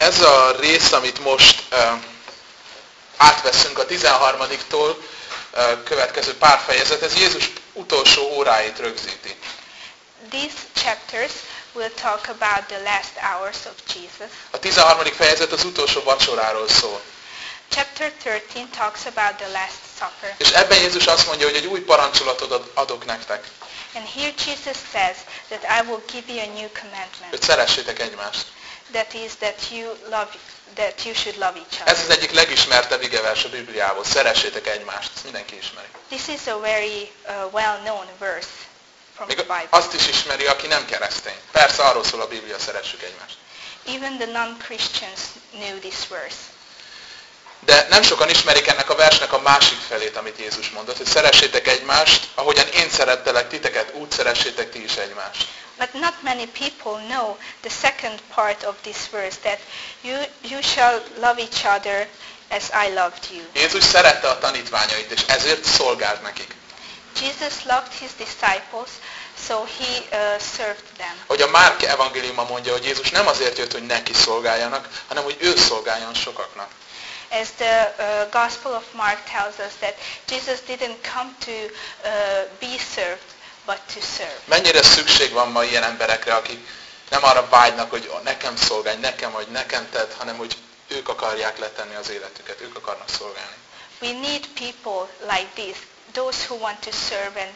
Ez a rész, amit most átveszünk a 13-tól következő pár fejezet, ez Jézus utolsó óráit rögzíti. These chapters will talk about the last hours of Jesus. A 13. fejezet az utolsó vacsoráról szól. Chapter 13 talks about the Last Supper. És ebben Jézus azt mondja, hogy egy új parancsolatot adok nektek. And here Jesus says that I will give you a new commandment. Hogy szeressétek egymást. That is that you should love each other. Ez az egyik legismertebb igevers a Bibliából. Szeressétek egymást. Ezt mindenki ismeri. This is a very well-known verse from the Még Bible. azt is ismeri, aki nem keresztény. Persze arról szól a Biblia, szeressük egymást. Even the non-Christians knew this verse. De nem sokan ismerik ennek a versnek a másik felét, amit Jézus mondott, hogy szeressétek egymást, ahogyan én szerettelek titeket, úgy szeressétek ti is egymást. But not many people know the second part of this verse, that you shall love each other as I loved you. Jézus szerette a tanítványait, és ezért szolgált nekik. Jesus loved his disciples, so he served them. Hogy a Márk evangéliuma mondja, hogy Jézus nem azért jött, hogy neki szolgáljanak, hanem hogy ő szolgáljon sokaknak. As the Gospel of Mark tells us that Jesus didn't come to be served, but to serve. Mennyire szükség van ma ilyen emberekre, akik nem arra vágynak, hogy nekem szolgálj, nekem vagy, nekem tedd, hanem hogy ők akarják letenni az életüket, ők akarnak szolgálni. We need people like this, those who want to serve and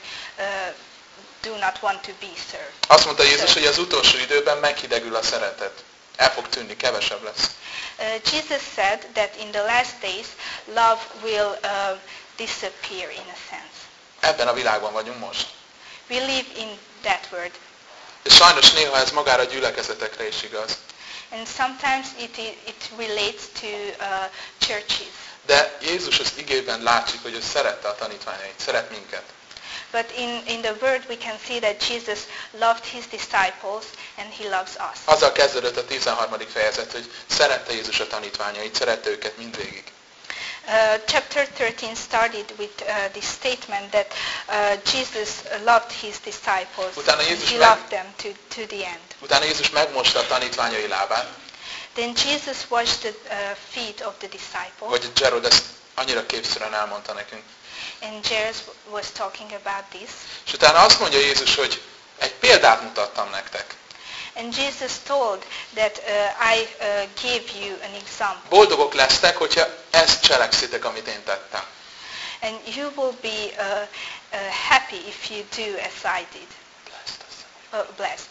do not want to be served. Azt mondta Jézus, hogy az utolsó időben meghidegül a szeretet. El fog tűnni, kevesebb lesz. Jesus said that in the last days love will disappear in a sense. Ebben a világban vagyunk most. We live in that world. És sajnos néha ez magára a gyülekezetekre is igaz. And sometimes it relates to churches. De Jézus az igében látszik, hogy ő szerette a tanítványait, szeret minket. But in the word we can see that Jesus loved his disciples and he loves us. Azzal kezdődött a 13. fejezet, hogy szerette Jézus a tanítványait, szerette őket mindvégig. Chapter 13 started with this statement that Jesus loved his disciples. Utána and Jézus he meg- loved them to the end. Utána Jézus megmosta a tanítványai lábát, Then Jesus washed the feet of the disciples. hogy Gerald ezt annyira képszerűen elmondta nekünk. And Jairus was talking about this. És utána azt mondja Jézus, hogy egy példát mutattam nektek. And Jesus told that I gave you an example. Boldogok lesztek, hogyha ezt cselekszitek, amit én tettem. And you will be happy if you do as I did. Blessed.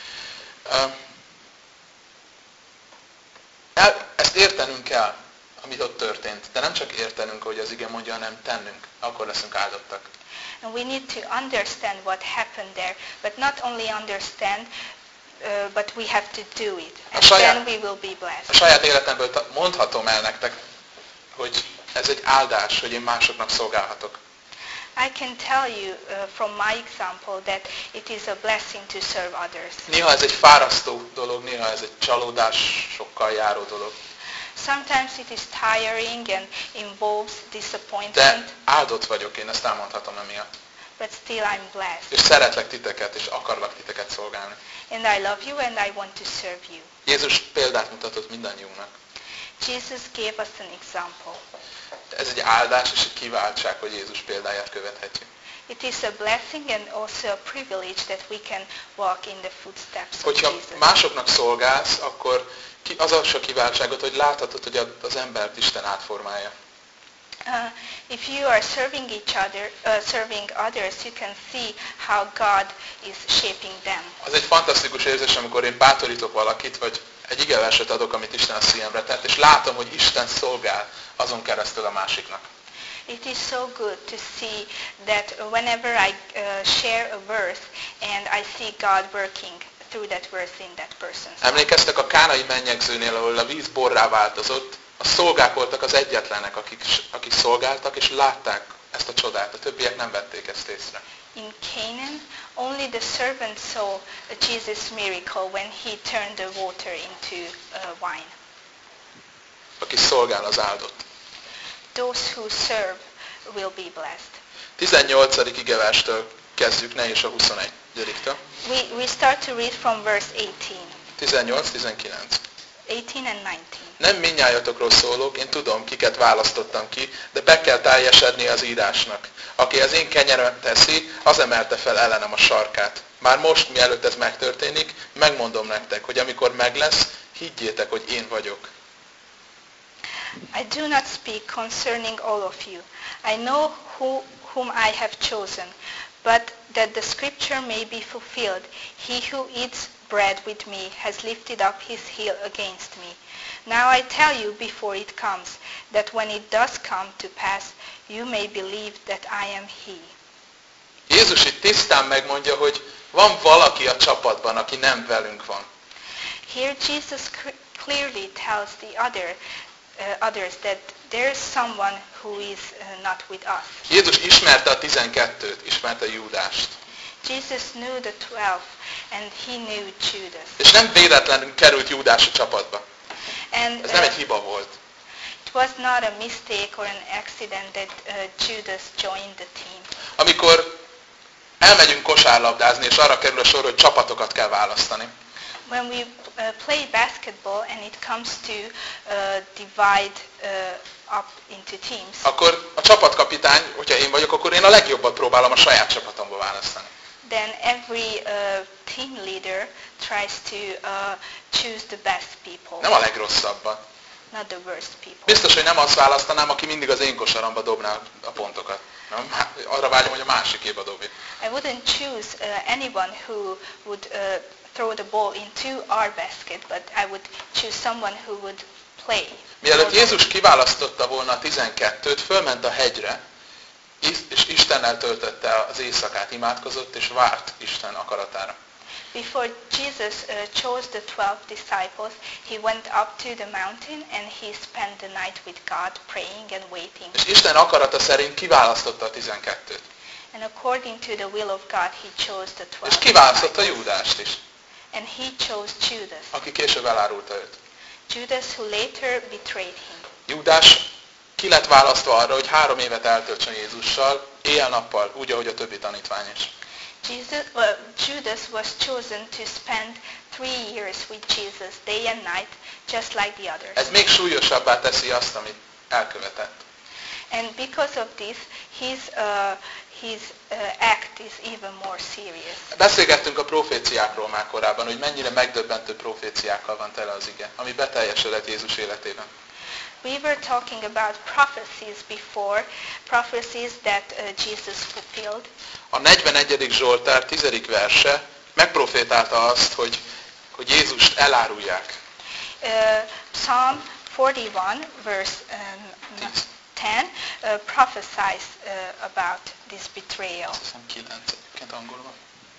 Ezt értenünk kell, amit ott történt. De nem csak értenünk, hogy az ige mondja, hanem tennünk. Akkor leszünk áldottak. And we need to understand what happened there, but not only understand, but we have to do it. And then we will be A blessed. saját életemből mondhatom el nektek, hogy ez egy áldás, hogy én másoknak szolgálhatok. I can tell you from my example that it is a blessing to serve others. Néha ez egy fárasztó dolog, néha ez egy csalódásokkal járó dolog. Sometimes it is tiring and involves De disappointment, áldott vagyok, én ezt elmondhatom emiatt. but still I'm blessed. És szeretlek titeket, és akarlak titeket szolgálni. And I love you and I want to serve you. Jézus példát mutatott mindannyiunknak. Jesus gave us an example. Ez egy áldás és egy kiváltság, hogy Jézus példáját követhetjük. It is a blessing and also a privilege that we can walk in the footsteps of Hogyha Jesus. másoknak szolgálsz, akkor az a kiváltságot, hogy láthatod, hogy az embert Isten átformálja. If you are serving serving others, you can see how God is shaping them. Az egy fantasztikus érzés, amikor én bátorítok valakit, vagy egy igeverset adok, amit Isten a szívemre tett, és látom, hogy Isten szolgál azon keresztül a másiknak. It is so good to see that whenever I share a verse and I see God working through that verse in that person's life. Emlékeztek a kánai mennyegzőnél, ahol a víz borrá változott, a szolgák voltak az egyetlenek, akik szolgáltak, és látták ezt a csodát. A többiek nem vették ezt észre. In Canaan, only the servant saw Jesus' miracle when he turned the water into wine. Aki szolgál, az áldott. Those who serve will be blessed. 18. igeverstől kezdjük, ne is a 21-től. We start to read from verse 18. 18-19. 18 and 19. Nem mindnyájatokról szólok, én tudom, kiket választottam ki, de be kell teljesedni az írásnak. Aki az én kenyerem teszi, az emelte fel ellenem a sarkát. Már most, mielőtt ez megtörténik, megmondom nektek, hogy amikor meg lesz, higgyétek, hogy én vagyok. I do not speak concerning all of you. I know whom I have chosen, but that the scripture may be fulfilled, he who eats bread with me has lifted up his heel against me. Now I tell you before it comes, that when it does come to pass, you may believe that I am he. Jézus itt tisztán megmondja, hogy van valaki a csapatban, aki nem velünk van. Here Jesus clearly tells the others that there is someone who is not with us. Jézus ismerte a 12-t, ismerte Júdást. Jesus knew the 12 and he knew Judas. És nem véletlenül került Júdás a csapatba. And Ez nem egy hiba volt. it was not a mistake or an accident that Judas joined the team. Amikor elmegyünk kosárlabdázni, és arra kerül a sor, hogy csapatokat kell választani. When we play basketball and it comes to divide up into teams, Akkor a csapatkapitány, hogyha én vagyok, akkor én a legjobbat próbálom a saját csapatomba választani. then every team leader tries to choose the best people, Nem a legrosszabbat. not the worst people. Biztos, hogy nem azt választanám, aki mindig az én kosaramba dobná a pontokat. Nem? Arra vágyom, hogy a másikéba dobja. I wouldn't choose anyone who would throw the ball into our basket, but I would choose someone who would play. Mielőtt Jézus kiválasztotta volna a 12-t, fölment a hegyre, és Istennel töltötte az éjszakát, imádkozott, és várt Isten akaratára. Before Jesus chose the 12 disciples, he went up to the mountain and he spent the night with God praying and waiting. És Isten akarata szerint kiválasztotta a 12-t. And according to the will of God, he chose the 12 És kiválasztotta disciples. Júdást is, And he chose Judas. aki később elárulta őt. Judas who later betrayed him. Júdás ki lett választva arra, hogy 3 évet eltöltsön Jézussal, éjjel-nappal, úgy, ahogy a többi tanítvány is. Judas was chosen to spend 3 years with Jesus, day and night, just like the others. Ez még súlyosabbá teszi azt, amit elkövetett. And because of this, his act is even more serious. Beszélgettünk a proféciákról már korábban, hogy mennyire megdöbbentő proféciákkal van tele az ige, ami beteljesedett Jézus életében. We were talking about prophecies before, prophecies that Jesus fulfilled. A 41. Zsoltár 10. verse megprofétálta azt, hogy Jézust elárulják. Psalm 41, verse 10, prophesies about this betrayal. Azt hiszem 9-ként angolban.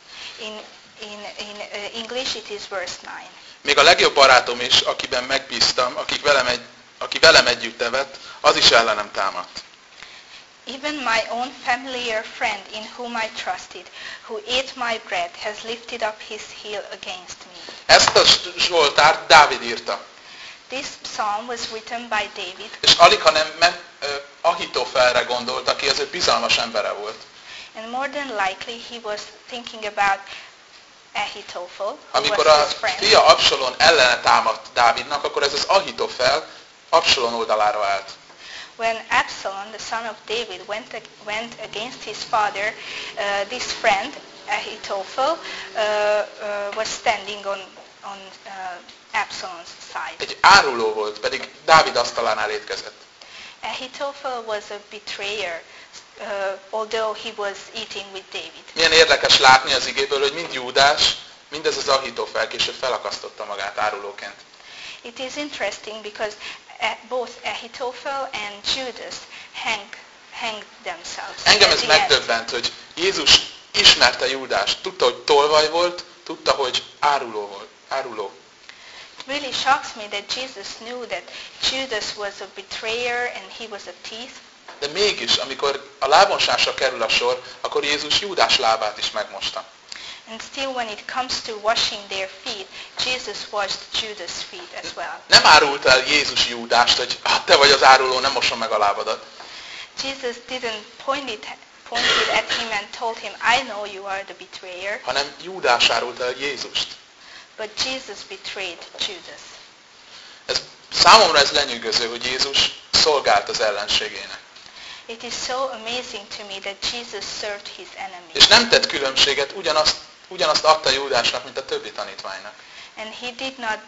In English it is verse 9. Még a legjobb barátom is, akiben megbíztam, aki velem együtt evett, az is ellenem támadt. Even my own familiar friend in whom I trusted, who ate my bread, has lifted up his heel against me. Ezt a Zsoltárt Dávid írta. This psalm was written by David, És alig, ha nem Ahitofelre gondolt, aki az ő bizalmas embere volt. and more than likely he was thinking about Ahitophel, who Amikor was a his friend. fia Absalon ellene támadt Dávidnak, akkor ez az Ahitofel Absalon oldalára állt. When Absalom, the son of David, went against his father, this friend, Ahitophel, was standing on Absalom's side. Egy áruló volt, pedig Dávid asztalánál étkezett. Ahitophel was a betrayer, although he was eating with David. Milyen érdekes látni az igéből, hogy mind Júdás, mindez az Ahitofel később felakasztotta magát árulóként. It is interesting because both Ahitophel and Judas hanged themselves. Engem at ez the end. megdöbbent, hogy Jézus ismerte Júdást. Tudta, hogy tolvaj volt, tudta, hogy áruló. It really shocks me that Jesus knew that Judas was a betrayer and he was a thief. De mégis, amikor a lábmosásra kerül a sor, akkor Jézus Júdás lábát is megmosta. And still when it comes to washing their feet, Jesus washed Judas' feet as well. Nem árult el Jézus Júdást, hogy te vagy az áruló, nem mosom meg a lábadat. Jesus didn't point it at him and told him, I know you are the betrayer, Hanem Júdás árult el Jézust. but Jesus betrayed Judas. Számomra ez lenyűgöző, hogy Jézus szolgált az ellenségének. It is so amazing to me that Jesus served his enemies. És nem tett különbséget, ugyanazt adta Júdásnak, mint a többi tanítványnak. And he did not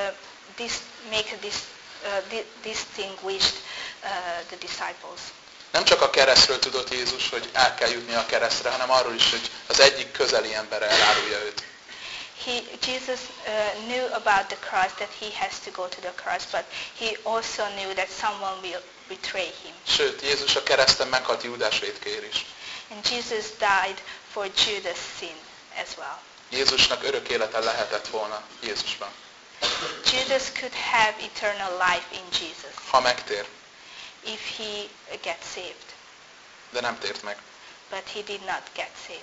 distinguished the disciples. Nem csak a keresztről tudott Jézus, hogy el kell jutni a keresztre, hanem arról is, hogy az egyik közeli ember elárulja őt. Jesus knew about the cross, that he has to go to the cross, but he also knew that someone will betray him. Sőt, Jézus a kereszten meghalt Júdás vétkéért is. And Jesus died for Judas' sin as well. Jézusnak örök élete lehetett volna Jézusban. Judas could have eternal life in Jesus Ha megtér, if he gets saved, de nem tért meg. but he did not get saved.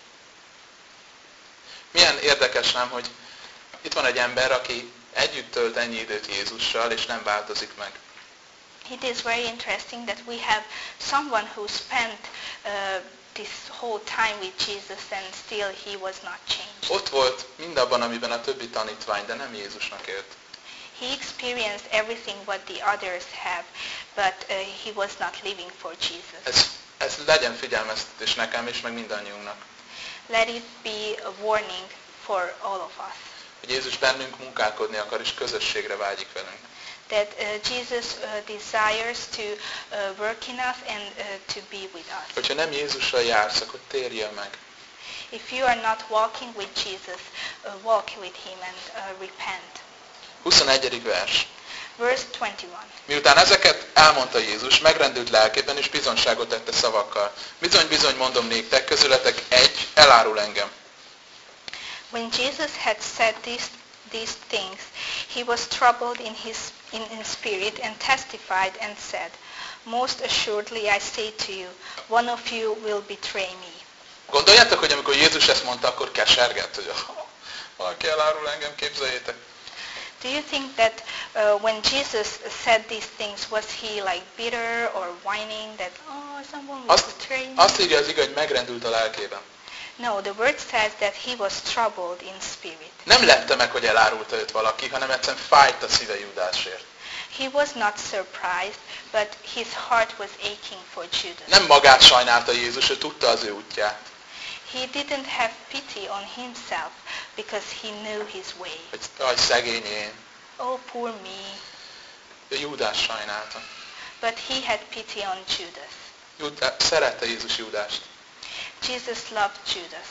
Milyen érdekes nem, hogy itt van egy ember, aki együtt tölt ennyi időt Jézussal, és nem változik meg. It is very interesting that we have someone who spent this whole time with Jesus and still he was not changed. Ott volt mindabban, amiben a többi tanítvány, de nem Jézusnak élt. He experienced everything what the others have, but he was not living for Jesus. Ez legyen figyelmeztetés nekem és meg mindannyiunknak. Let it be a warning for all of us. Hogy Jézus bennünk munkálkodni akar, és közösségre vágyik velünk. That Jesus desires to work in us and to be with us. Hogyha nem Jézussal jársz, akkor térjél meg. If you are not walking with Jesus, walk with him and repent. 21. vers. Verse 21. Miután ezeket elmondta Jézus, megrendült lelkében és bizonyságot tette szavakkal. Bizony, bizony mondom néktek, közületek egy elárul engem. When Jesus had said these things, he was troubled in spirit and testified and said, Most assuredly I say to you, one of you will betray me. Gondoljátok, hogy amikor Jézus ezt mondta, akkor kesergett, hogy valaki elárul engem, képzeljétek. Do you think that when Jesus said these things, was he like bitter or whining that, someone will betray me? Azt írja az ige, hogy megrendült a lelkében. No, the word says that he was troubled in spirit. Nem lepte meg, hogy elárulta őt valaki, hanem egyszerűen fájt a szíve Júdásért. He was not surprised, but his heart was aching for Judas. Nem magát sajnálta Jézus, ő tudta az ő útját. He didn't have pity on himself because he knew his way. Hogy szegény én. Oh, poor me. Ő Júdás sajnálta. But he had pity on Judas. Szerette Jézus Júdást. Jesus loved Judas.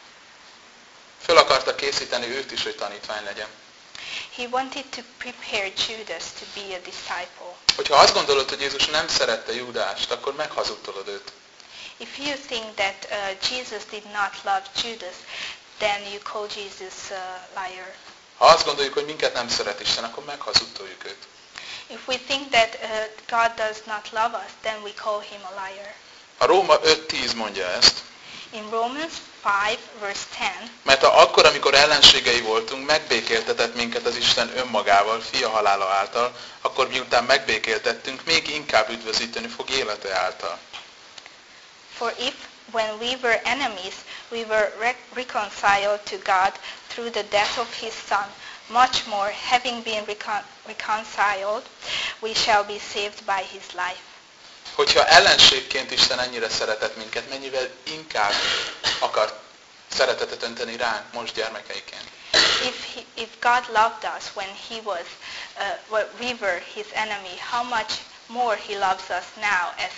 Föl akarta készíteni őt is, hogy tanítvány legyen. He wanted to prepare Judas to be a disciple. Hogyha azt gondolod, hogy Jézus nem szerette Júdást, akkor meghazudtolod őt. If you think that Jesus did not love Judas, then you call Jesus a liar. Ha azt gondoljuk, hogy minket nem szeret Isten, akkor meghazudtoljuk őt. If we think that God does not love us, then we call him a liar. A Róma 5:10 mondja ezt. In Romans 5, verse 10, Mert akkor, amikor ellenségei voltunk, megbékéltetett minket az Isten önmagával, fia halála által, akkor miután megbékéltettünk, még inkább üdvözíteni fog élete által. For if, when we were enemies, we were reconciled to God through the death of his Son, much more, having been reconciled, we shall be saved by his life. Hogyha ellenségként Isten ennyire szeretett minket, mennyivel inkább akar szeretetet önteni ránk most gyermekeiként. If God loved us when we were his enemy, how much more he loves us now as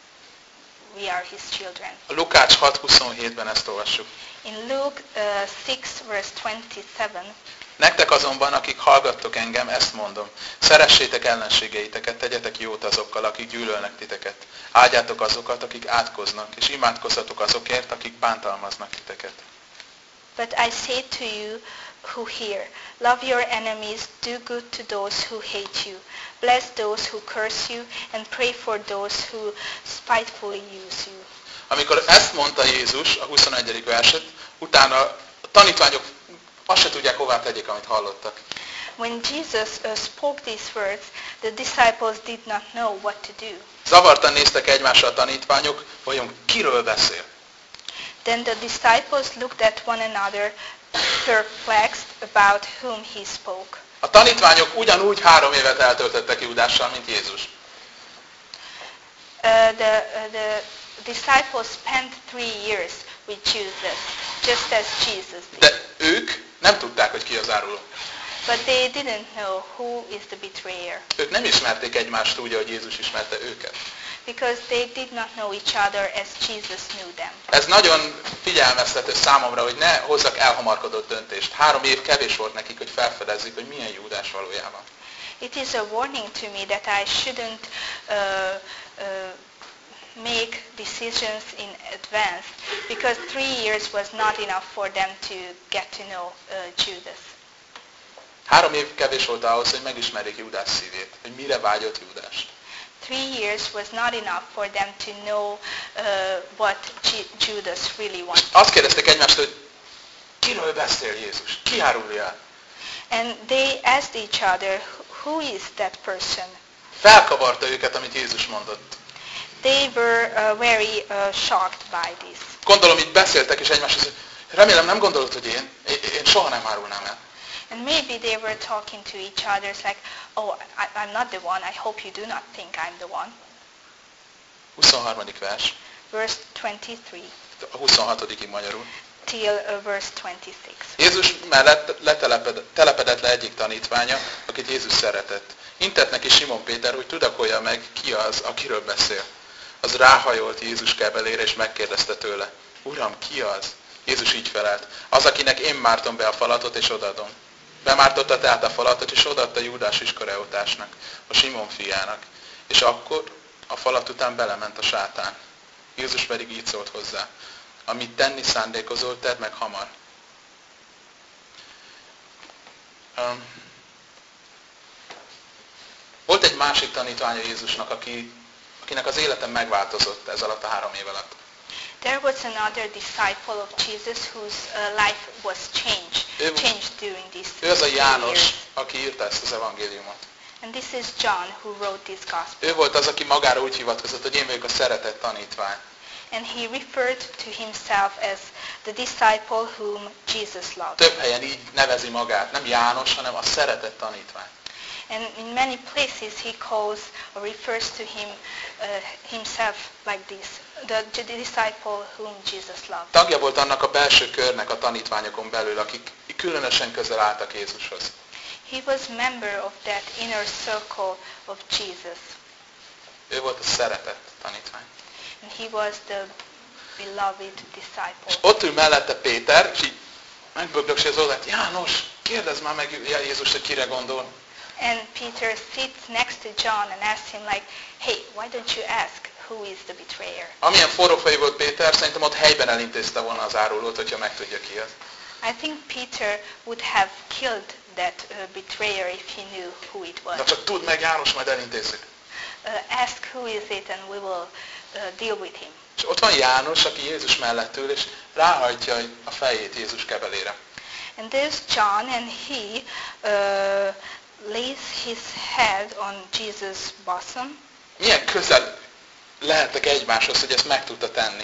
we are his children. A Lukács 6:27-ben ezt olvassuk. In Luke 6, verse 27, Nektek azonban, akik hallgattok engem, ezt mondom. Szeressétek ellenségeiteket, tegyetek jót azokkal, akik gyűlölnek titeket. Áldjátok azokat, akik átkoznak, és imádkozzatok azokért, akik bántalmaznak titeket. But I say to you who hear, love your enemies, do good to those who hate you, bless those who curse you, and pray for those who spitefully use you. Amikor ezt mondta Jézus, a 21. verset, utána a tanítványok azt se tudják, hová tegyék, amit hallottak. When Jesus spoke these words, the disciples did not know what to do. Zavartan néztek egymásra a tanítványok, vajon kiről beszél? Then the disciples looked at one another, perplexed about whom he spoke. A tanítványok ugyanúgy 3 évet eltöltöttek Júdással, mint Jézus. The disciples spent 3 years with Jesus, just as Jesus did. De ők nem tudták, hogy ki az áruló. But they didn't know who is the betrayer. Ők nem ismerték egymást úgy, ahogy Jézus ismerte őket. Because they did not know each other as Jesus knew them. Ez nagyon figyelmeztető számomra, hogy ne hozzak elhamarkodott döntést. 3 év kevés volt nekik, hogy felfedezzék, hogy milyen Júdás valójában. It is a warning to me that I shouldn't make decisions in advance, because 3 years was not enough for them to get to know Judas. 3 év kevés volt ahhoz, hogy megismerjék Júdás szívét, hogy mire vágyott Júdás. 3 years was not enough for them to know what Judas really wanted. Azt kérdezték egymást, hogy kiről beszél Jézus? Ki árulja el? And they asked each other, who is that person? Felkavarta őket, amit Jézus mondott. They were very shocked by this. Gondolom, így beszéltek is egymáshoz, hogy remélem nem gondolod, hogy én soha nem árulnám el. And maybe they were talking to each other like, oh, I'm not the one. I hope you do not think I'm the one. 23. vers, Verse 23 a 26. magyarul. till verse 26. Jézus mellett telepedett le egyik tanítványa, akit Jézus szeretett. Intett neki Simon Péter, hogy tudakolja meg, ki az, akiről beszél. Az ráhajolt Jézus kebelére, és megkérdezte tőle, Uram, ki az? Jézus így felelt, az, akinek én mártom be a falatot, és odaadom. Bemártotta tehát a falatot, és odaadta Júdás Iskariótásnak, a Simon fiának. És akkor a falat után belement a sátán. Jézus pedig így szólt hozzá, amit tenni szándékozol, tedd meg hamar. Volt egy másik tanítványa Jézusnak, akinek az élete megváltozott ez alatt a 3 év alatt. There was another disciple of Jesus whose life was changed during these Ő az a 3 János, years. aki írta ezt az evangéliumot. And this is John who wrote this gospel. Ő volt az, aki magára úgy hivatkozott, hogy én vagyok a szeretett tanítvány. And he referred to himself as the disciple whom Jesus loved. Több helyen így nevezi magát, nem János, hanem a szeretett tanítvány. And in many places he calls or refers to himself like this, the disciple whom Jesus loved. Tagja volt annak a belső körnek a tanítványokon belül, akik különösen közel álltak Jézushoz. He was member of that inner circle of Jesus. Ő volt a szeretett tanítvány. And he was the beloved És disciple. ott ül mellette Péter, és így megbögdöksi az oldalt, János, kérdezd már meg Jézus, hogy kire gondol. And Peter sits next to John and asks him like, hey, why don't you ask who is the betrayer? Amilyen forrófejű volt Péter, szerintem ott helyben elintézte volna az árulót, hogyha megtudja ki az. I think Peter would have killed that betrayer if he knew who it was. Na csak tudd meg, János, majd elintézzük. Ask who is it and we will deal with him. És ott van János, aki Jézus mellett ül, és ráhajtja a fejét Jézus kebelére. And there's John, and he lays his head on Jesus' bosom. Milyen közel lehettek egymáshoz, hogy ezt meg tudta tenni?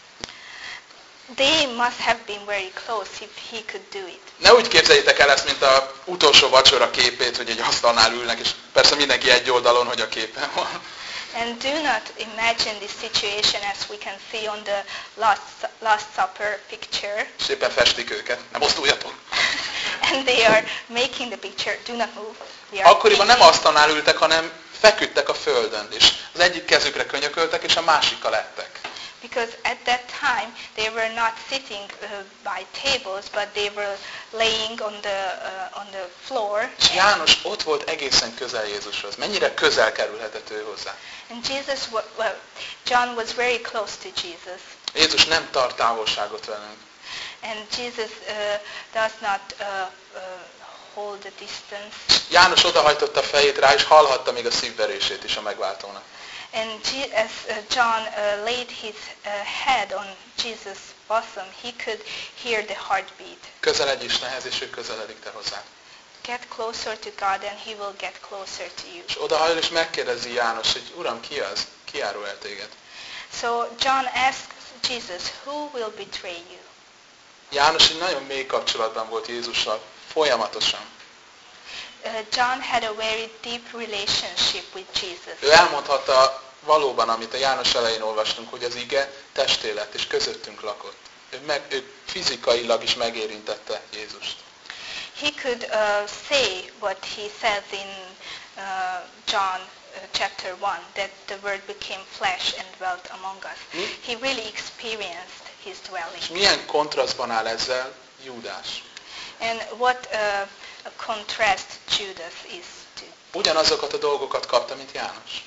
They must have been very close if he could do it. Ne úgy képzeljétek el ezt, mint az utolsó vacsora képét, hogy egy asztalnál ülnek, és persze mindenki egy oldalon, hogy a képen van. And do not imagine this situation as we can see on the Last Supper picture. És éppen festik őket. Nem mozduljatok. And they are making the picture. Do not move. We are Akkoriban nem painting. asztalnál ültek, hanem feküdtek a földön, és az egyik kezükre könyököltek, és a másikkal ettek. Because at that time they were not sitting by tables, but they were laying on the floor. És János ott volt egészen közel Jézushoz. Mennyire közel kerülhetett ő hozzá. And John was very close to Jesus. Jézus nem tart távolságot velünk. And Jesus does not hold a distance. János odahajtotta a fejét rá, és hallhatta még a szívverését is a megváltónak. And as John laid his head on Jesus' bosom, he could hear the heartbeat. Közeledj Istenhez, és ő közeledik te hozzá. Get closer to God and he will get closer to you. És odahajol, és megkérdezi János, hogy Uram, ki az? Ki árul el téged? So John asks Jesus, who will betray you? János egy nagyon mély kapcsolatban volt Jézussal, folyamatosan. John had a very deep relationship with Jesus. Ő elmondhatta valóban, amit a János elején olvastunk, hogy az ige testé lett és közöttünk lakott. Ő fizikailag is megérintette Jézust. He could say what he says in John chapter 1, that the Word became flesh and dwelt among us. He really experienced his És dwelling. milyen kontrasztban áll ezzel Júdás? And what a contrast Judas is to. Ugyanazokat a dolgokat kapta, mint János.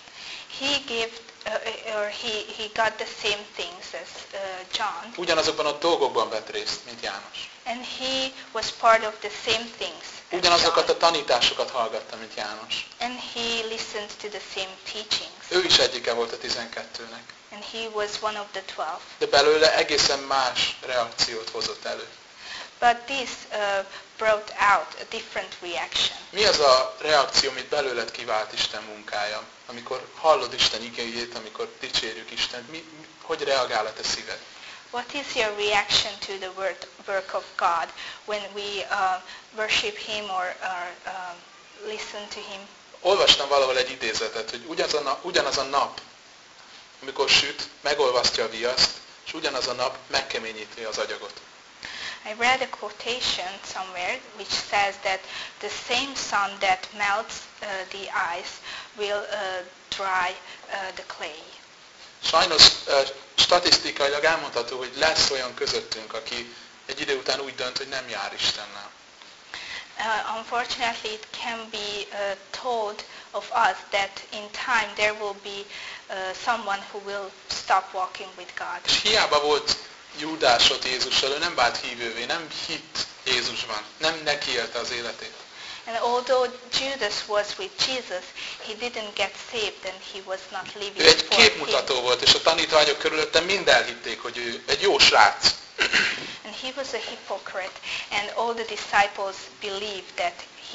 He got the same things as John. Ugyanazokban a dolgokban vett részt, mint János. And he was part of the same things as Ugyanazokat John. a tanításokat hallgatta, mint János. And he listened to the same teachings. Ő is egyike volt a 12-nek. And he was one of the 12. De belőle egészen más reakciót hozott elő. But this brought out a different reaction. Mi az a reakció, amit belőled kivált Isten munkája? Amikor hallod Isten igéjét, amikor dicsérjük Istent, hogy reagál a te szíved? What is your reaction to the work of God when we worship Him or listen to Him? Olvastam valahol egy idézetet, hogy ugyanaz a nap, amikor süt, megolvasztja a viaszt, és ugyanaz a nap megkeményíti az agyagot. I read a quotation somewhere which says that the same sun that melts the ice will dry the clay. Sajnos statisztikailag elmondható, hogy lesz olyan közöttünk, aki egy idő után úgy dönt, hogy nem jár Istennel. Unfortunately, it can be told of us that in time there will be someone who will stop walking with God. És hiába volt Júdásot Jézussal, ő nem vált hívővé, nem hitt Jézusban, nem neki élte az életét. And although Judas was with Jesus, he didn't get saved and he was not living Ő egy for him. képmutató volt, és a tanítványok körülötte mind elhitték, hogy ő egy jó srác. And he was a hypocrite, and all the disciples believed that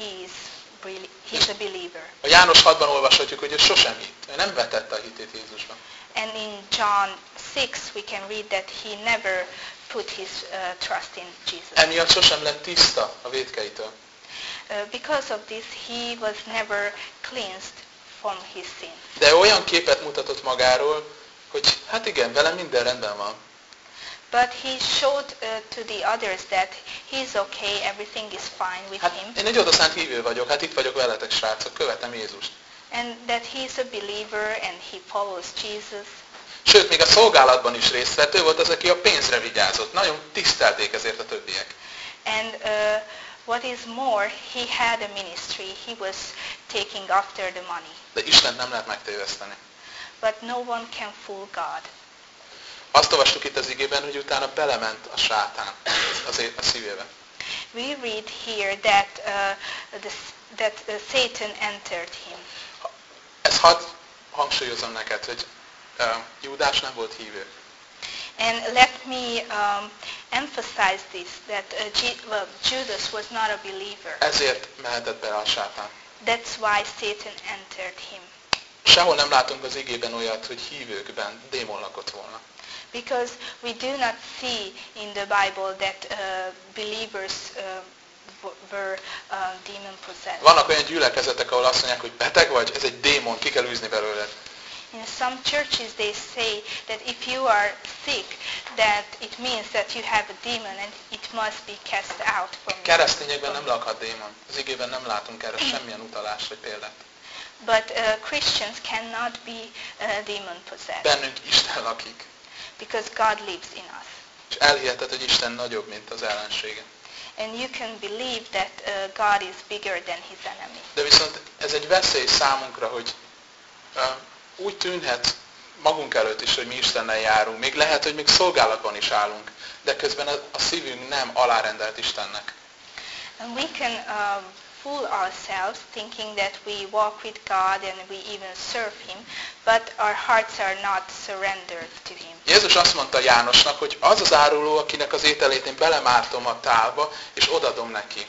he's a believer. A János 6-ban olvashatjuk, hogy ő sosem hitt. Ő nem vetette a hitét Jézusban. And in John 6 we can read that he never put his trust in Jesus. Emiatt sosem lett tiszta a vétkeitől. Because of this, he was never cleansed from his sin. De olyan képet mutatott magáról, hogy hát igen, velem minden rendben van. But he showed to the others that he's okay, everything is fine with Hát him. én egy odaszánt hívő vagyok, hát itt vagyok veletek srácok, követem Jézust. And that he's a believer and he follows Jesus. Sőt, még a szolgálatban is részt vett, ő volt az, aki a pénzre vigyázott. Nagyon tisztelték ezért a többiek. And what is more, he had a ministry. He was taking after the money. De Istent nem lehet megtéveszteni. But no one can fool God. Azt olvastuk itt az igében, hogy utána belement a sátán a szívébe. We read here that Satan entered him. Ezt hadd hangsúlyozom neked, hogy Júdás nem volt hívő. And let me emphasize this, that Judas was not a believer. Ezért mehetett bele a sátán. That's why Satan entered him. Sehol nem látunk az igében olyat, hogy hívőkben démon lakott volna. Because we do not see in the Bible that believers were demon-possessed. Vannak olyan gyülekezetek, ahol azt mondják, hogy beteg vagy, ez egy démon, ki kell űzni belőled. In some churches they say that if you are sick, that it means that you have a demon and it must be cast out from you. Keresztényekben nem lakhat démon. Az igében nem látunk erre semmilyen utalást vagy példát. But Christians cannot be demon-possessed. Bennünk Isten lakik. Because God lives in us. És elhiheted, hogy Isten nagyobb, mint az ellensége. And you can believe that God is bigger than his enemy. De viszont ez egy veszély számunkra, hogy úgy tűnhet magunk előtt is, hogy mi Istennel járunk. Még lehet, hogy még szolgálatban is állunk. De közben a szívünk nem alárendelt Istennek. And we can fool ourselves thinking that we walk with God and we even serve him, but our hearts are not surrendered to him. Jézus azt mondta Jánosnak, hogy az az áruló, akinek az ételét én belemártom a tálba, és odadom neki.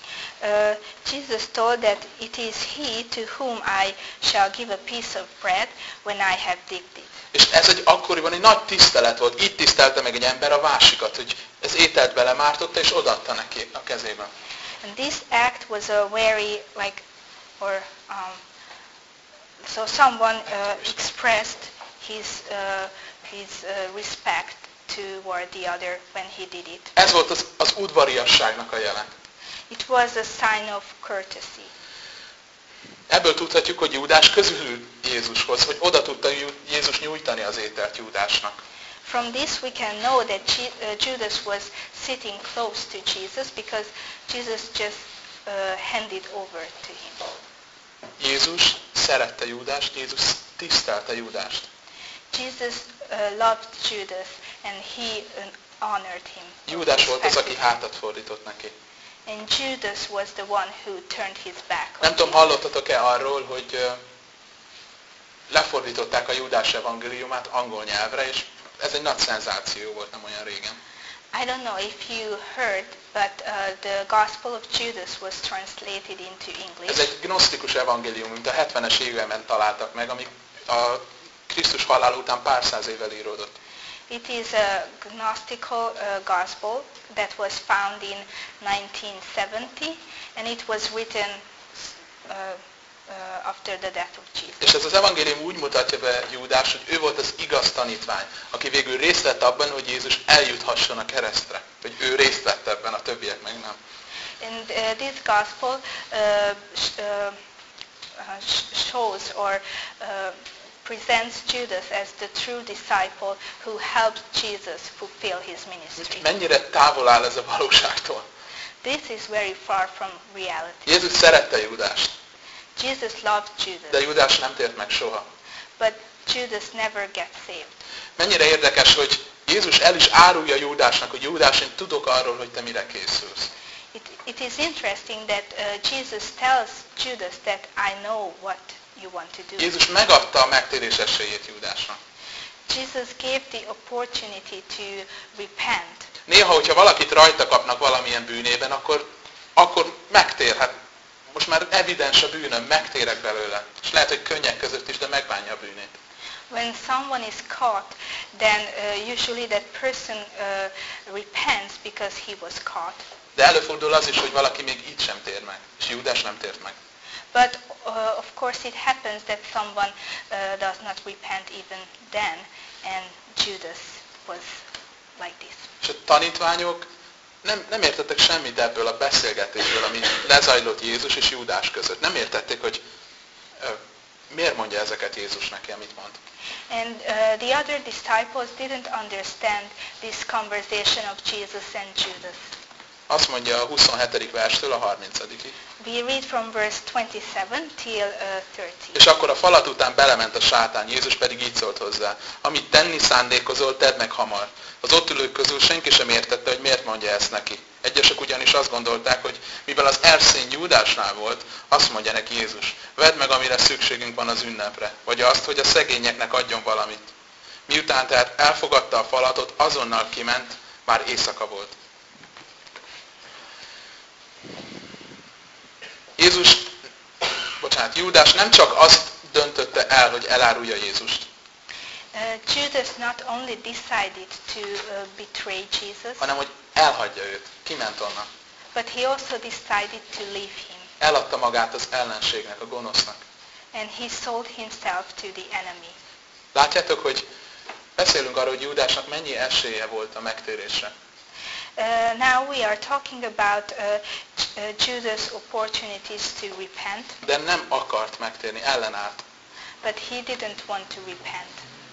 Jesus told that it is he to whom I shall give a piece of bread when I have dipped it. És ez akkoriban egy nagy tisztelet volt. Így tisztelte meg egy ember a másikat, hogy ez ételt belemártotta, és odaadta neki a kezében. And this act was a very so someone expressed his respect toward the other when he did it. Ez volt az udvariasságnak a jele. It was a sign of courtesy. Ebből tudhatjuk, hogy Júdás közülült Jézushoz, hogy oda tudta Jézus nyújtani az ételt Júdásnak. From this we can know that Judas was sitting close to Jesus because Jesus just handed over to him. Jézus szerette Júdást, Jézus tisztelte Júdást. Jesus loved Judas and he honored him. Júdás volt az, aki hátat fordított neki. And Judas was the one who turned his back. Nem tudom, hallottatok-e arról, hogy lefordították a Júdás evangéliumát angol nyelvre, és ez egy nagy szenzáció volt nem olyan régen. I don't know if you heard, but the Gospel of Judas was translated into English. Ez egy gnosztikus evangélium, mint a 70-es években találtak meg, ami a Krisztus halála után pár száz évvel íródott. It is a Gnostical Gospel that was found in 1970, and it was written after the death of Jesus. És ez az evangélium úgy mutatja be Júdás, hogy ő volt az igaz tanítvány, aki végül részt vett abban, hogy Jézus eljuthasson a keresztre. Hogy ő részt vett ebben, a többiek meg nem. And this gospel shows or presents Judas as the true disciple who helped Jesus fulfill his ministry. Mennyire távol áll ez a valóságtól? This is very far from reality. Jézus szerette Júdást, Jesus loved Judas, de Júdás nem tért meg soha. but Judas never gets saved. Mennyire érdekes, hogy Jézus el is árulja Júdásnak, hogy Júdás, én tudok arról, hogy te mire készülsz. It is interesting that Jesus tells Judas that I know what you want to do. Jézus megadta a megtérés esélyét Júdásnak. Jesus gave the opportunity to repent. Néha, hogyha valakit rajta kapnak valamilyen bűnében, akkor megtérhet. Most már evidens a bűnöm, megtérek belőle. És lehet, hogy könnyek között is, de megbánja a bűnét. When someone is caught, then usually that person repents because he was caught. De előfordul az is, hogy valaki még így sem tér meg. És Júdás nem tért meg. But of course it happens that someone does not repent even then, and Judas was like this. És a tanítványok nem értettek semmit ebből a beszélgetésből, ami lezajlott Jézus és Júdás között. Nem értették, hogy miért mondja ezeket Jézus neki, amit mond. And the other disciples didn't understand this conversation of Jesus and Judas. Azt mondja a 27. verstől a 30-ig. We read from verse 27 till 30. És akkor a falat után belement a sátán, Jézus pedig így szólt hozzá. Amit tenni szándékozol, tedd meg hamar. Az ott ülők közül senki sem értette, hogy miért mondja ezt neki. Egyesek ugyanis azt gondolták, hogy mivel az erszény Júdásnál volt, azt mondja neki Jézus, vedd meg, amire szükségünk van az ünnepre, vagy azt, hogy a szegényeknek adjon valamit. Miután tehát elfogadta a falatot, azonnal kiment, már éjszaka volt. Júdás nem csak azt döntötte el, hogy elárulja Jézust, Judas not only decided to betray Jesus, hanem hogy elhagyja őt, kiment onnan. but he also decided to leave him. Eladta magát az ellenségnek, a gonosznak. And he sold himself to the enemy. Látjátok, hogy beszélünk arról, hogy Júdásnak mennyi esélye volt a megtérésre. Now we are talking about Judas' opportunities to repent, De nem akart megtérni, ellenállt. but he didn't want to repent.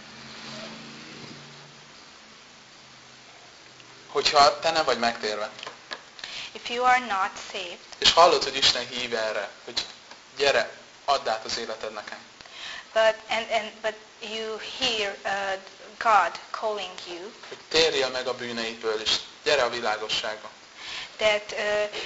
Hogyha te nem vagy megtérve, If you are not saved, és hallod, hogy Isten hív erre, hogy gyere, add át az életed nekem. but you hear God calling you, Hogy térjél meg a bűneidből, és gyere a világosságba. that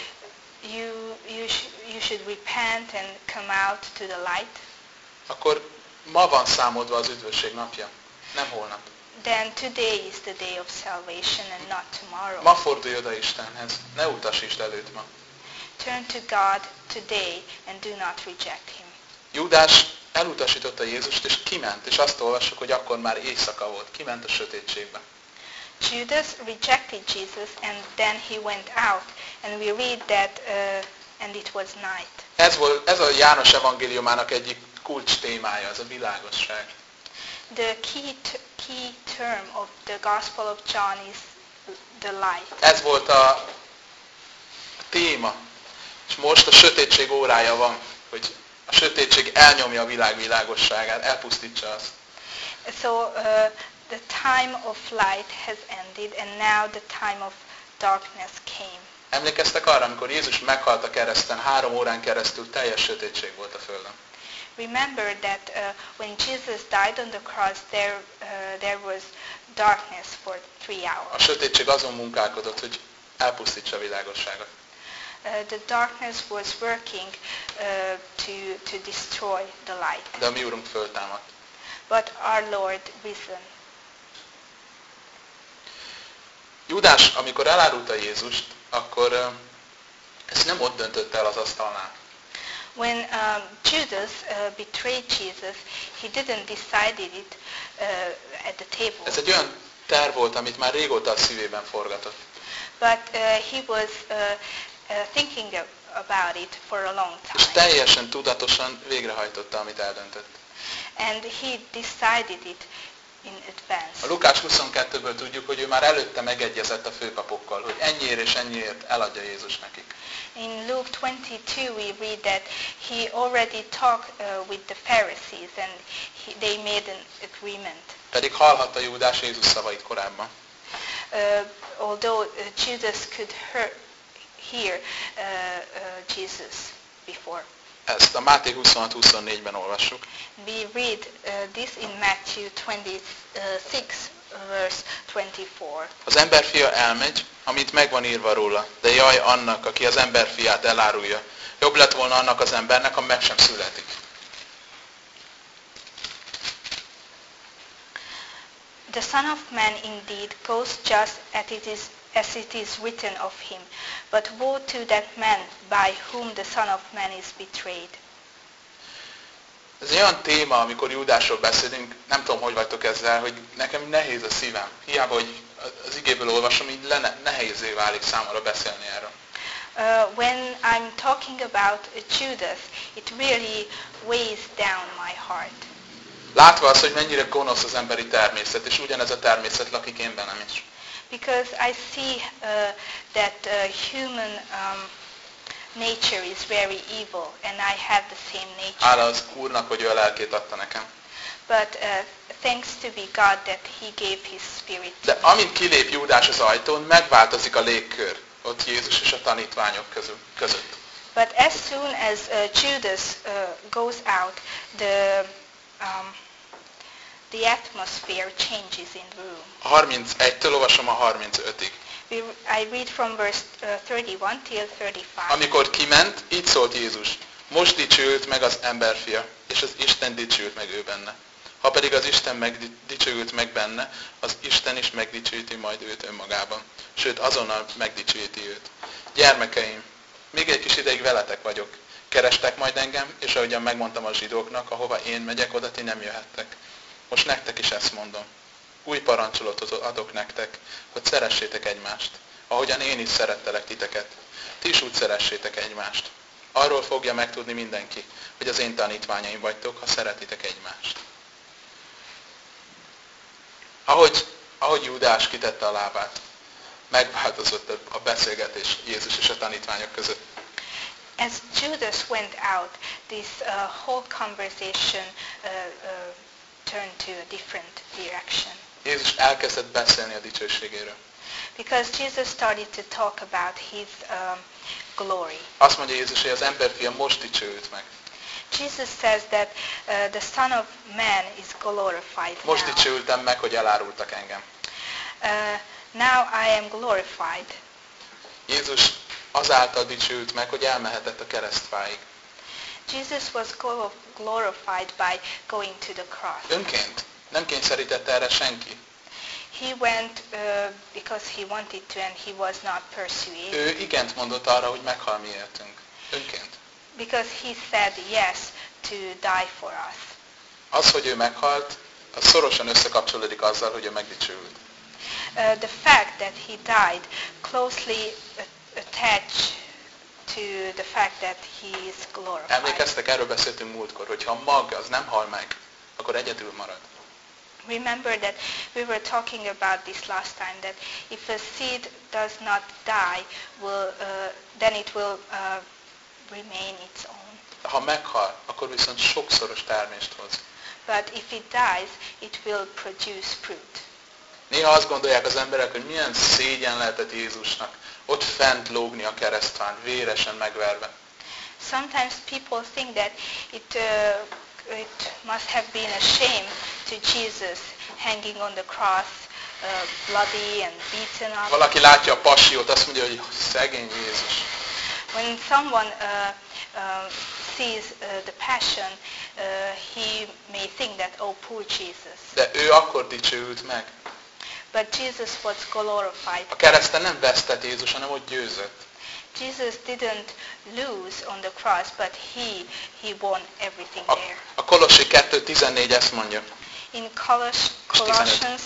you should repent and come out to the light, Akkor ma van számodva az üdvösség napja, nem holnap. then today is the day of salvation and not tomorrow. Ma fordulj oda Istenhez, ne utasítsd előtt ma. Turn to God today and do not reject him. Júdás elutasította Jézust, és kiment, és azt olvassuk, hogy akkor már éjszaka volt. Kiment a sötétségbe. Judas rejected Jesus and then he went out And we read that, and it was night. Ez a János evangéliumának egyik kulcs témája, az a világosság. The key term of the Gospel of John is the light. Ez volt a téma. És most a sötétség órája van, hogy a sötétség elnyomja a világ világosságát, elpusztítsa azt. So the time of light has ended, and now the time of darkness came. Emlékeztek arra, amikor Jézus meghalt a kereszten, 3 órán keresztül teljes sötétség volt a földön. Remember that when Jesus died on the cross, there was darkness for 3 hours. A sötétség azon munkálkodott, hogy elpusztítsa a világosságot. The darkness was working to destroy the light. De a mi Urunk föltámadt. But our Lord risen. Júdás, amikor elárulta Jézust, akkor ezt nem ott döntött el az asztalnál. When Judas betrayed Jesus, he didn't decide it at the table. Ez egy olyan terv volt, amit már régóta a szívében forgatott. But he was thinking about it for a long És time. teljesen tudatosan végrehajtotta, amit eldöntött. And he decided it in advance. A Lukács 22-ből tudjuk, hogy ő már előtte megegyezett a főpapokkal, hogy ennyiért és ennyiért eladja Jézus nekik. In Luke 22 we read that he already talked with the Pharisees and they made an agreement. Pedig hallhatta Júdás Jézus szavait korábban. Although Judas could hear Jesus before. Ezt a Máté 26-24-ben olvassuk. We read this in Matthew 26 verse 24. Az emberfia elmegy, amint megvan írva róla, de jaj annak, aki az emberfiát elárulja. Jobb lett volna annak az embernek, ha meg sem születik. The Son of Man indeed goes just as it is written of him, but woe to that man by whom the Son of Man is betrayed. Ez egy olyan téma, amikor Júdásról beszélünk, nem tudom, hogy vagytok ezzel, hogy nekem nehéz a szívem. Hiába, hogy az igéből olvasom, így nehézé válik számomra beszélni erről. When I'm talking about Judas, it really weighs down my heart. Látva azt, hogy mennyire gonosz az emberi természet, és ugyanez a természet lakik én bennem is. Because I see that human nature is very evil, and I have the same nature. Hála az Úrnak, hogy ő a lelkét adta nekem. But thanks to be God that He gave His Spirit. De amint kilép Júdás az ajtón, megváltozik a légkör ott Jézus és a tanítványok között. But as soon as Judas goes out, the atmosphere changes in the room. A 31-től olvasom a 35-ig. I read from verse 31 till 35. Amikor kiment, így szólt Jézus: most dicsőült meg az emberfia, és az Isten dicsőült meg ő benne. Ha pedig az Isten megdicsőült meg benne, az Isten is megdicsőíti majd őt önmagában. Sőt, azonnal megdicsőíti őt. Gyermekeim, még egy kis ideig veletek vagyok. Kerestek majd engem, és ahogyan megmondtam a zsidóknak, ahova én megyek, oda ti nem jöhettek. Most nektek is ezt mondom. Új parancsolatot adok nektek, hogy szeressétek egymást, ahogyan én is szerettelek titeket. Ti is úgy szeressétek egymást. Arról fogja megtudni mindenki, hogy az én tanítványaim vagytok, ha szeretitek egymást. Ahogy Júdás kitette a lábát, megváltozott a beszélgetés Jézus és a tanítványok között. As Judas went out, this whole conversation turned to a different direction. Jézus elkezdett beszélni a dicsőségéről. Because Jesus started to talk about His glory. Azt mondja Jézus, hogy az emberfia most dicsőült meg. Jesus says that the Son of Man is glorified Most now. dicsőültem meg, hogy elárultak engem. Now I am glorified. Jézus azáltal dicsőült meg, hogy elmehetett a keresztfáig. Jesus was glorified by going to the cross. Önként. Nem kényszerítette erre senki. He went because he wanted to, and he was not persuaded. Ő igent mondott arra, hogy meghal miértünk. Önként. Because he said yes to die for us. Az, hogy ő meghalt, az szorosan összekapcsolódik azzal, hogy ő megdicsőült. The fact that he died closely attach to the fact that he is glorified. Emlékeztek, erről beszéltünk múltkor, hogy ha a mag az nem hal meg, akkor egyedül marad. Remember that we were talking about this last time, that if a seed does not die, then it will remain its own. Ha meghal, akkor viszont sokszoros termést hoz. But if it dies, it will produce fruit. Néha azt gondolják az emberek, hogy milyen szégyen lehetett Jézusnak ott fent lógni a keresztfán, véresen megverve. Sometimes people think that it must have been a shame to Jesus hanging on the cross, bloody and beaten up. Valaki látja a passiót, azt mondja, hogy szegény Jézus. When someone sees the passion, he may think that, oh, poor Jesus. De ő akkor dicsőült meg. But Jesus was glorified. A kereszten nem vesztett Jézus, hanem ott győzött. Jesus didn't lose on the cross, but he won everything there. A Kolossi 2:14 ezt mondja. In Colossians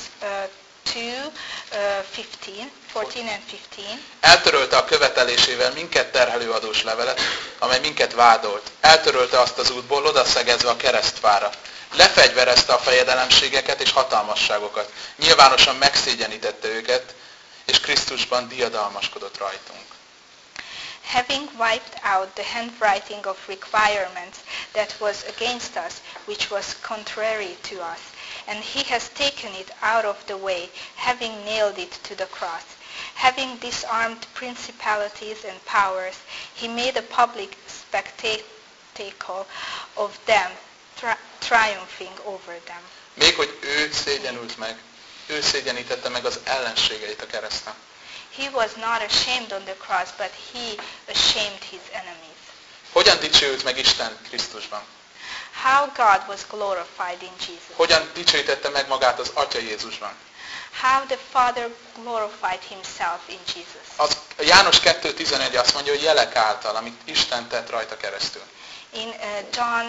2:14 and 15. Eltörölte a követelésével minket terhelő adós levelet, amely minket vádolt. Eltörölte azt az útból, odaszegezve a keresztfára. Lefegyverezte a fejedelemségeket és hatalmasságokat. Nyilvánosan megszégyenítette őket, és Krisztusban diadalmaskodott rajtunk. Having wiped out the handwriting of requirements that was against us, which was contrary to us, and he has taken it out of the way, having nailed it to the cross. Having disarmed principalities and powers, he made a public spectacle of them, triumphing over them. Még hogy ő szégyenült meg, ő szégyenítette meg az ellenségeit a kereszten. He was not ashamed on the cross, but he ashamed his enemies. Hogyan dicsőült meg Isten Krisztusban? How God was glorified in Jesus. Hogyan dicsőítette meg magát az Atya Jézusban? How the Father glorified himself in Jesus. Az János 2:11 azt mondja, hogy jelek által, amit Isten tett rajta keresztül. In John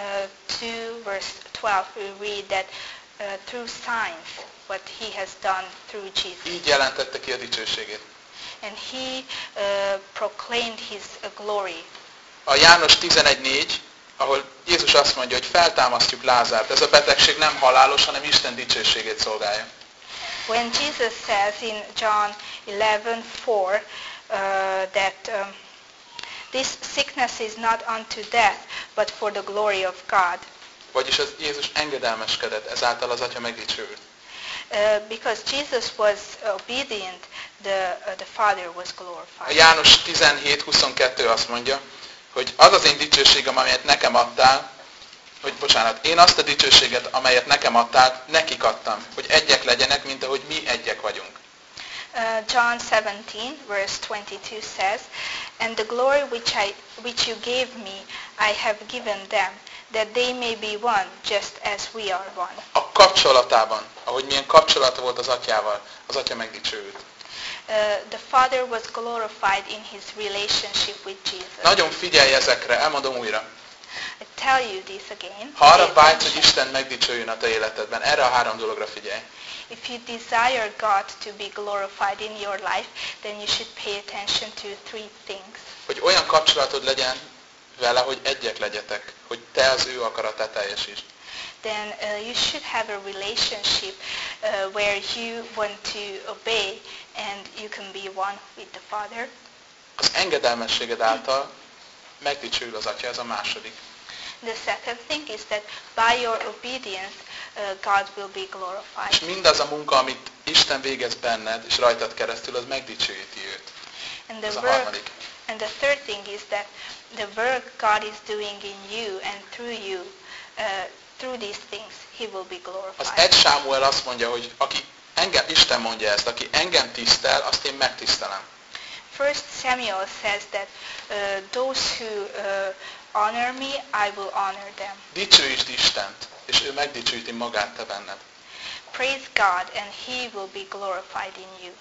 2 verse 12 we read that through signs what he has done through Jesus. Így jelentette ki a dicsőségét. And he proclaimed his glory. A János 11:4, ahol Jézus azt mondja, hogy feltámasztjuk Lázárt. Ez a betegség nem halálos, hanem Isten dicsőségét szolgálja. When Jesus says in John 11:4 that this sickness is not unto death, but for the glory of God. Vagyis az Jézus engedelmeskedett, ezáltal az Atya megdicsőült. Because Jesus was obedient, the Father was glorified. A János 17:22 azt mondja, hogy az az én dicsőségem, amelyet nekem adtál, én azt a dicsőséget, amelyet nekem adtál, nekik adtam, hogy egyek legyenek, mint ahogy mi egyek vagyunk. John 17 verse 22 says, and the glory which you gave me, I have given them, that they may be one, just as we are one. A kapcsolatában, ahogy milyen kapcsolata volt az Atyával, az Atya megdicsőült. The Father was glorified in his relationship with Jesus. Nagyon figyelj ezekre, elmondom újra. I tell you this again. Ha arra vágysz, hogy Isten megdicsőjön a te életedben, erre a 3 dologra figyelj. If you desire God to be glorified in your life, then you should pay attention to 3 things. Hogy olyan kapcsolatod legyen vele, hogy egyek legyetek, hogy te az ő akaratát teljesítsd. Then you should have a relationship where you want to obey and you can be one with the Father. Az engedelmességed által megdicsőül az Atya, ez a második. The second thing is that by your obedience, God will be glorified. És mindaz a munka, amit Isten végez benned, és rajtad keresztül, az megdicsőíti őt. Ez a harmadik. And the third thing is that the work God is doing in you and through you, through these things, He will be glorified. Az 1 Sámuel azt mondja, hogy Isten mondja ezt, aki engem tisztel, azt én megtisztelem. 1 Samuel says that those who honor me, I will honor them. Dicsőítsd Istent, és ő megdicsőíti magát te benned. Praise God and He will be glorified in you.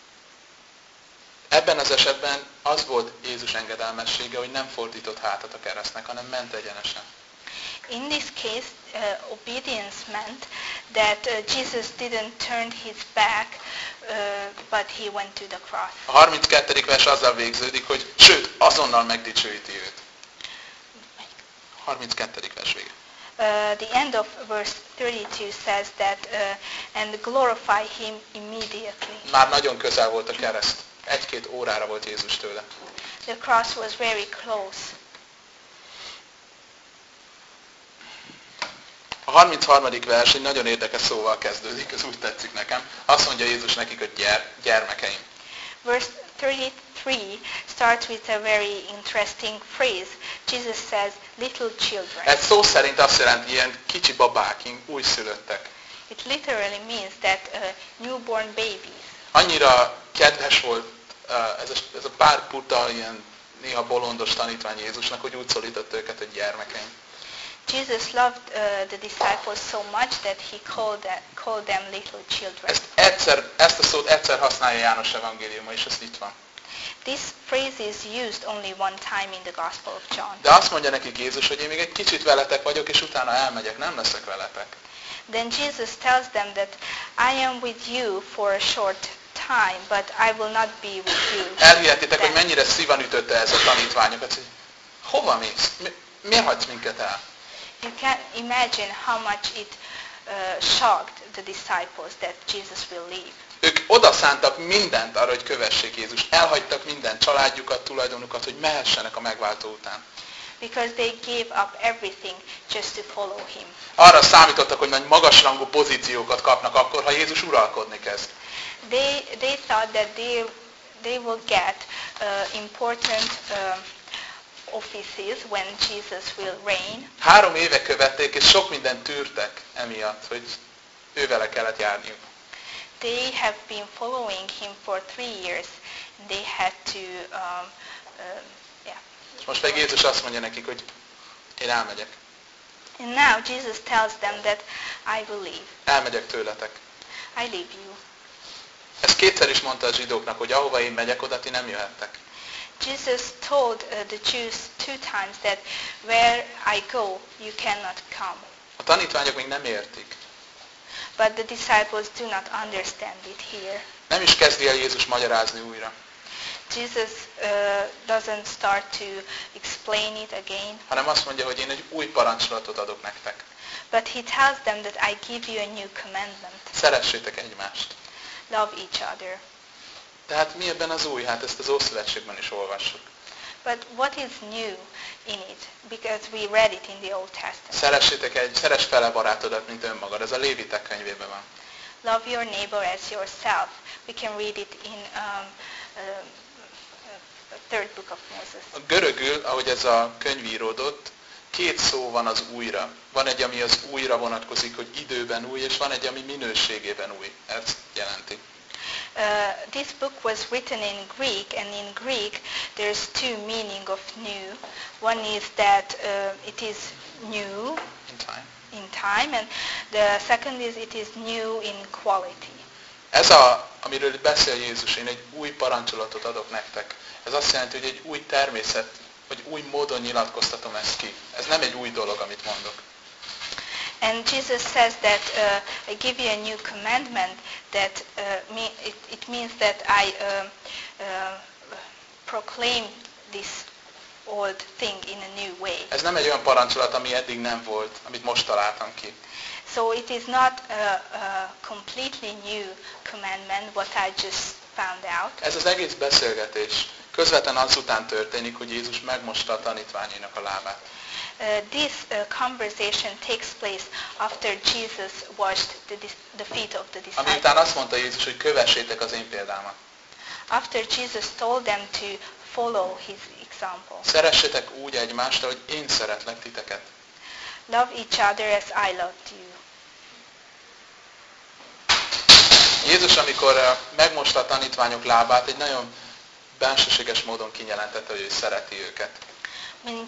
Ebben az esetben az volt Jézus engedelmessége, hogy nem fordított hátat a keresztnek, hanem ment egyenesen. In this case, obedience meant that Jesus didn't turn his back, but he went to the cross. A 32. vers azzal végződik, hogy sőt, azonnal megdicsőíti őt. 32. vers vége. The end of verse 32 says that, and glorify him immediately. Már nagyon közel volt a kereszt. 1-2 órára volt Jézus tőle. The cross was very close. A 33. vers egy nagyon érdekes szóval kezdődik, ez úgy tetszik nekem. Azt mondja Jézus nekik, hogy gyermekeim. Verse 33 starts with a very interesting phrase. Jesus says, little children. Ez szó szerint azt jelenti, ilyen kicsi babák, újszülöttek. It literally means that newborn babies. Annyira kedves volt ez a pár buta, ilyen néha bolondos tanítvány Jézusnak, hogy úgy szólított őket, hogy gyermekeim. Jesus loved the disciples so much that he called them little children. Ezt a szót egyszer használja János evangéliuma, és ez itt van. This phrase is used only one time in the Gospel of John. De azt mondja nekik Jézus, hogy én még egy kicsit veletek vagyok, és utána elmegyek, nem leszek veletek. Then Jesus tells them that I am with you for a short time, but I will not be with you. Elhihetitek, hogy mennyire szívan ütötte ez a tanítványokat, hogy hova mész? Miért hagysz minket el? You can imagine how much it shocked the disciples that Jesus will leave. Ők odaszántak mindent arra, hogy kövessék Jézust. Elhagytak minden családjukat, tulajdonukat, hogy mehessenek a megváltó után. Because they gave up everything just to follow him. Arra számítottak, hogy nagy magasrangú pozíciókat kapnak akkor, ha Jézus uralkodni kezd. They thought that they will get important offices when Jesus will reign. 3 éve követték, és sok mindent tűrtek emiatt, hogy ővele kellett járniuk. They have been following him for 3 years, and they had to, És most meg Jézus azt mondja nekik, hogy én elmegyek. And now Jesus tells them that I will leave. Elmegyek tőletek. I leave you. Ezt 2-szer is mondta a zsidóknak, hogy ahova én megyek, oda ti nem jöhettek. Jesus told the Jews 2 times that where I go, you cannot come. A tanítványok még nem értik. But the disciples do not understand it here. Nem is kezdi el Jézus magyarázni újra, Jesus doesn't start to explain it again, hanem azt mondja, hogy én egy új parancsolatot adok nektek. but he tells them that I give you a new commandment. Szeressétek egymást. Love each other. Tehát mi ebben az új? Hát ezt az Ószövetségben is olvassuk. But what is new in it? Because we read it in the Old Testament. Szeress fele barátodat, mint önmagad. Ez a Lévitek könyvében van. Love your neighbor as yourself. We can read it in third book of Moses. A görögül, ahogy ez a könyv íródott, 2 szó van az újra. Van egy, ami az újra vonatkozik, hogy időben új, és van egy, ami minőségében új. Ez jelenti. This book was written in Greek, and in Greek there's 2 meaning of new. One is that it is new in time, and the second is it is new in quality. Ez amiről beszél Jézus, én egy új parancsolatot adok nektek. Ez azt jelenti, hogy egy új természet, vagy új módon nyilatkoztatom ezt ki. Ez nem egy új dolog, amit mondok. And Jesus says that I give you a new commandment, that it means that I proclaim this old thing in a new way. Ez nem egy olyan parancsolat, ami eddig nem volt, amit most találtam ki. So it is not a completely new commandment, what I just found out. Ez az egész beszélgetés közvetlen azután történik, hogy Jézus megmosta a tanítványainak a lábát. This conversation takes place after Jesus washed the feet of the disciples. Amiután azt mondta Jézus, hogy kövessétek az én példámat. After Jesus told them to follow his example. Szeressetek úgy egymást, ahogy én szeretlek titeket. Love each other as I loved you. Jézus, amikor megmosta a tanítványok lábát, egy nagyon bensőséges módon kijelentette, hogy ő szereti őket. When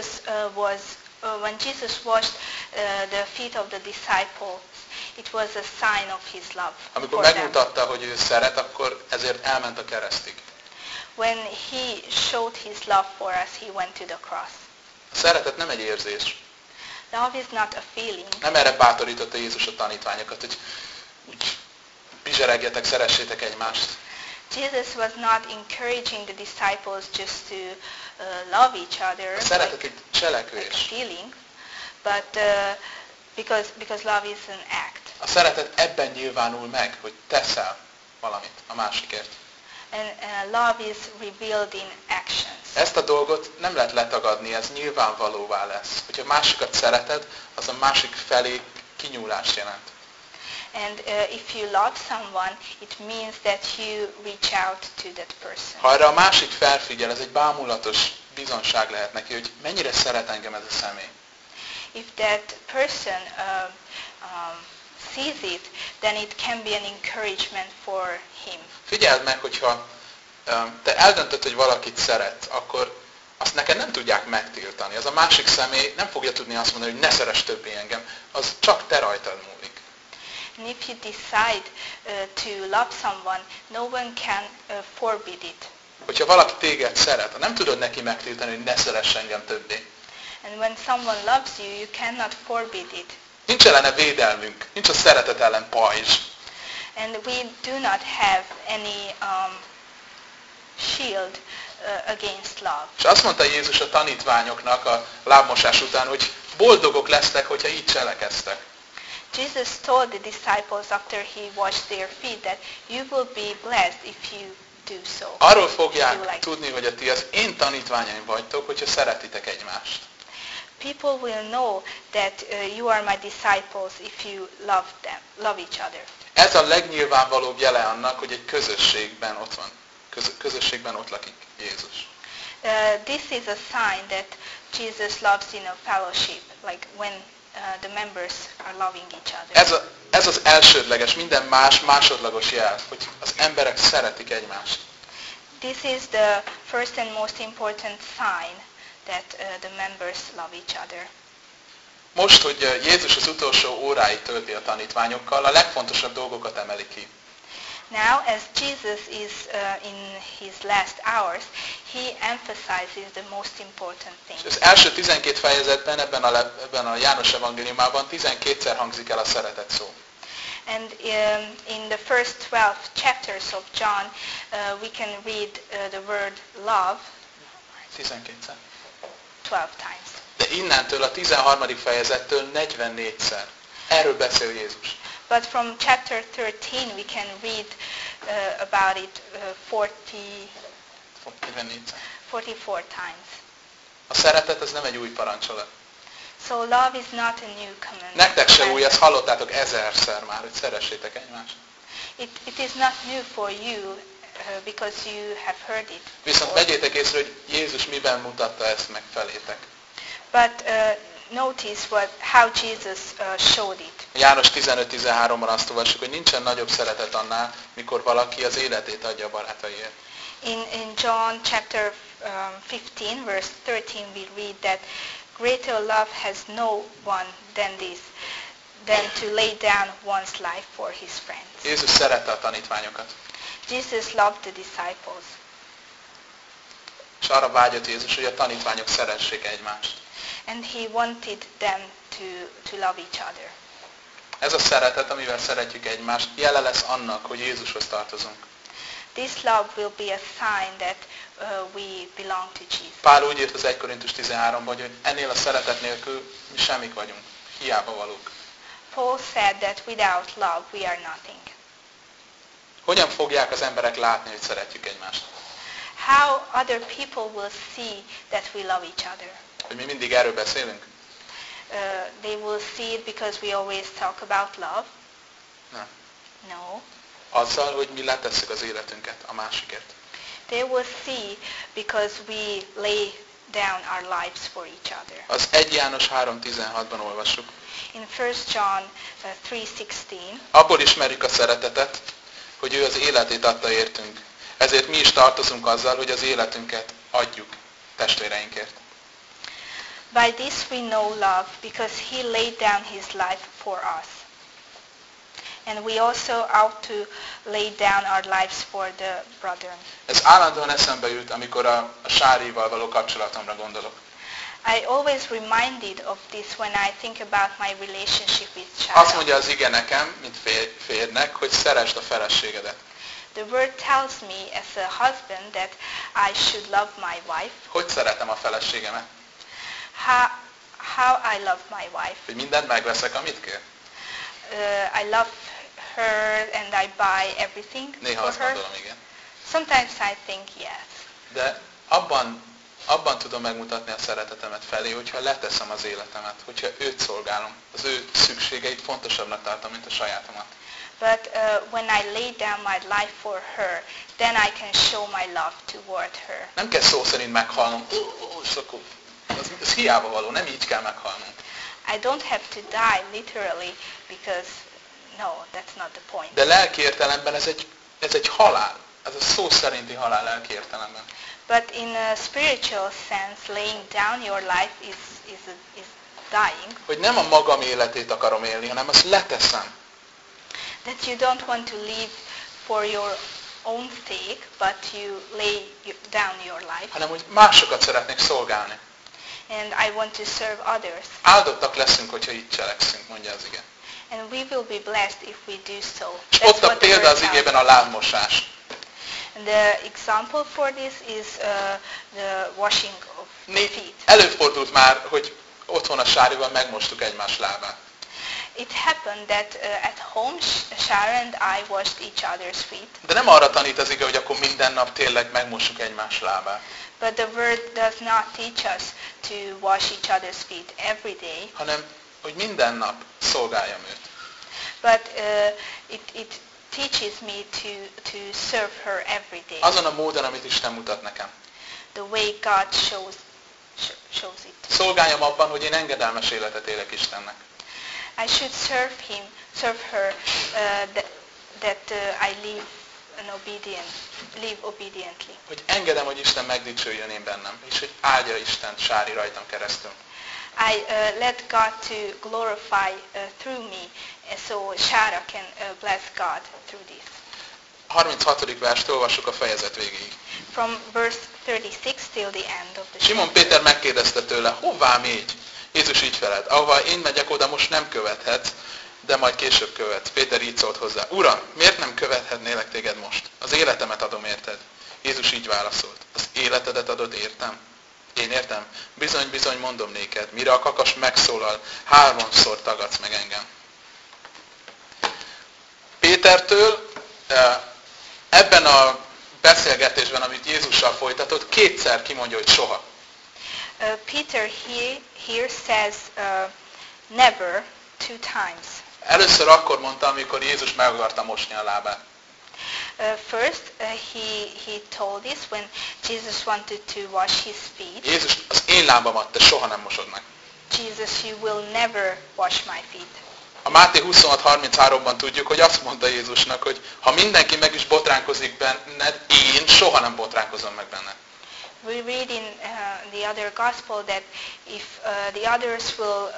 Jesus washed the feet of the disciples, it was a sign of his love. Amikor megmutatta, hogy ő szeret, akkor ezért elment a keresztig. When he showed his love for us, he went to the cross. A szeretet nem egy érzés. Love is not a feeling. Nem erre bátorította Jézus a tanítványokat, hogy úgy bizseregjetek, szeressétek egymást. Jesus was not encouraging the disciples just to love each other, A szeretet like egy a cselekvés. feeling, but because love is an act. A szeretet ebben nyilvánul meg, hogy teszel valamit a másikért. And love is revealed in actions. Ezt a dolgot nem lehet letagadni, ez nyilvánvalóvá lesz. Hogyha másikat szereted, az a másik felé kinyúlást jelent. And if you love someone, it means that you reach out to that person. Ha erre a másik felfigyel, ez egy bámulatos bizonság lehet neki, hogy mennyire szeret engem ez a személy. If that person sees it, then it can be an encouragement for him. Figyeld meg, hogyha te eldöntöd, hogy valakit szeret, akkor azt neked nem tudják megtiltani. Az a másik személy nem fogja tudni azt mondani, hogy ne szeress többé engem. Az csak te rajtad múlik. And if you decide to love someone, no one can forbid it. Hogyha valaki téged szeret, nem tudod neki megtiltani, hogy ne szeress engem többé. And when someone loves you, you cannot forbid it. Nincs ellene védelmünk, nincs a szeretet ellen pajzs. And we do not have any shield against love. És azt mondta Jézus a tanítványoknak a lábmosás után, hogy boldogok lesztek, hogyha így cselekeztek. Jesus told the disciples after he washed their feet that you will be blessed if you do so. Arról fogják tudni, hogy ti az én tanítványaim vagytok, hogyha szeretitek egymást. People will know that you are my disciples if you love each other. Ez a legnyilvánvalóbb jele annak, hogy egy közösségben ott van. Közösségben ott lakik Jézus. This is a sign that Jesus loves in a fellowship, like when the members are loving each other. Ez az elsődleges, minden más másodlagos jel, hogy az emberek szeretik egymást. This is the first and most important sign that the members love each other. Most, hogy Jézus az utolsó óráit tölti a tanítványokkal, a legfontosabb dolgokat emeli ki. Now, as Jesus is in his last hours, he emphasizes the most important things. És az első 12 fejezetben, ebben a János evangéliumában 12-szer hangzik el a szeretet szó. And in the first 12 chapters of John, we can read the word love 12-szer. 12 times. De innentől a 13. fejezettől 44-szer. Erről beszél Jézus. But from chapter 13 we can read about it 44 times. A szeretet az nem egy új parancsolat. So love is not a new command. Nektek se új, ezt hallottátok 1000-szer már, hogy szeressétek egymást. It is not new for you because you have heard it. Viszont vegyétek észre, hogy Jézus miben mutatta ezt meg felétek. But notice how Jesus showed it. János 15-13-ban azt olvassuk, hogy nincsen nagyobb szeretet annál, mikor valaki az életét adja a barátaiért. In John chapter 15 verse 13 we read that greater love has no one than this, than to lay down one's life for his friends. Jézus szerette a tanítványokat. Jesus loved the disciples. És arra vágyott Jézus, hogy a tanítványok szeressék egymást. And he wanted them to love each other. Ez a szeretet, amivel szeretjük egymást, jele lesz annak, hogy Jézushoz tartozunk. This love will be a sign that we belong to Jesus. Pál úgy írt az 1 Korintus 13-ban, hogy ennél a szeretet nélkül mi semmik vagyunk, hiába valók. Paul said that without love we are nothing. Hogyan fogják az emberek látni, hogy szeretjük egymást? How other people will see that we love each other? Hogy mi mindig erről beszélünk? They will see it because we always talk about love? Nem. No. Azzal, hogy mi letesszük az életünket a másikért. They will see because we lay down our lives for each other. Az 1 János 3.16-ban olvassuk. In 1 John 3:16, abból ismerjük a szeretetet, hogy ő az életét adta értünk. Ezért mi is tartozunk azzal, hogy az életünket adjuk testvéreinkért. by this we know love, because he laid down his life for us. And we also ought to lay down our lives for the brethren. Ez állandóan eszembe jut, amikor a Sárival való kapcsolatomra gondolok. I always reminded of this when I think about my relationship with Azt Sharon. mondja az ige nekem, mint férnek, hogy szeresd a feleségedet. The word tells me as a husband that I should love my wife. Hogy szeretem a feleségemet? How I love my wife. Hogy mindent megveszek, amit kér? I love her and I buy everything Néha for azt her. gondolom, igen. Sometimes I think yes. De abban tudom megmutatni a szeretetemet felé, hogyha leteszem az életemet, hogyha őt szolgálom, az ő szükségeit fontosabbnak tartom, mint a sajátomat. But when I lay down my life for her, then I can show my love toward her. Nem kell szó szerint meghalnom, és akkor ez hiába való, nem így kell meghalnunk. I don't have to die literally because, no, that's not the point. De lelki értelemben ez egy halál. Ez a szó szerinti halál lelki értelemben. But in a spiritual sense, laying down your life is dying. Hogy nem a magam életét akarom élni, hanem azt leteszem. That you don't want to live for your own sake, but you lay down your life. Hanem, hogy másokat szeretnék szolgálni. And I want to serve others. Áldottak leszünk, hogyha így cselekszünk, mondja az ige. And we will be blessed if we do so. És ott a példa az igében a lábmosás. And the example for this is the washing of feet. Előfordult már, hogy otthon a Sárival megmostuk egymás lábát. It happened that at home Sharon and I washed each other's feet. De nem arra tanít az ige, hogy akkor minden nap tényleg megmossuk egymás lábát. But the word does not teach us to wash each other's feet every day. Hanem, hogy minden nap szolgáljam őt. But it teaches me to serve her every day. Azon a módon, amit Isten mutat nekem. The way God shows it. Szolgáljam abban, hogy én engedelmes életet élek Istennek. I should serve her that I live obediently. Hogy engedem, hogy Isten megdicsőjön én bennem, és hogy áldja Isten Sári rajtam keresztül. I let God to glorify through me, so Shara can bless God through this. 36. verst olvassuk a fejezet végéig. From verse 36 till the end of the Simon chapter. Péter megkérdezte tőle, hová mégy? Jézus így felelt, ahova én megyek, oda most nem követhetsz, de majd később követsz. Péter így szólt hozzá, Uram, miért nem követhetnélek téged most? Az életemet adom érted. Jézus így válaszolt, az életedet adod értem? Én értem? Bizony, bizony mondom néked, mire a kakas megszólal, 3-szor tagadsz meg engem. Pétertől ebben a beszélgetésben, amit Jézussal folytatott, 2-szer kimondja, hogy soha. Peter here says never 2 times. Először akkor mondta, amikor Jézus meg akarta mosni a lábát. First, he told this when Jesus wanted to wash his feet. Jézus, az én lábamat te soha nem mosod meg. Jesus, you will never wash my feet. A Máté 26:33-ban tudjuk, hogy azt mondta Jézusnak, hogy ha mindenki meg is botránkozik benned, én soha nem botránkozom meg benned. We read in the other gospel that if the others will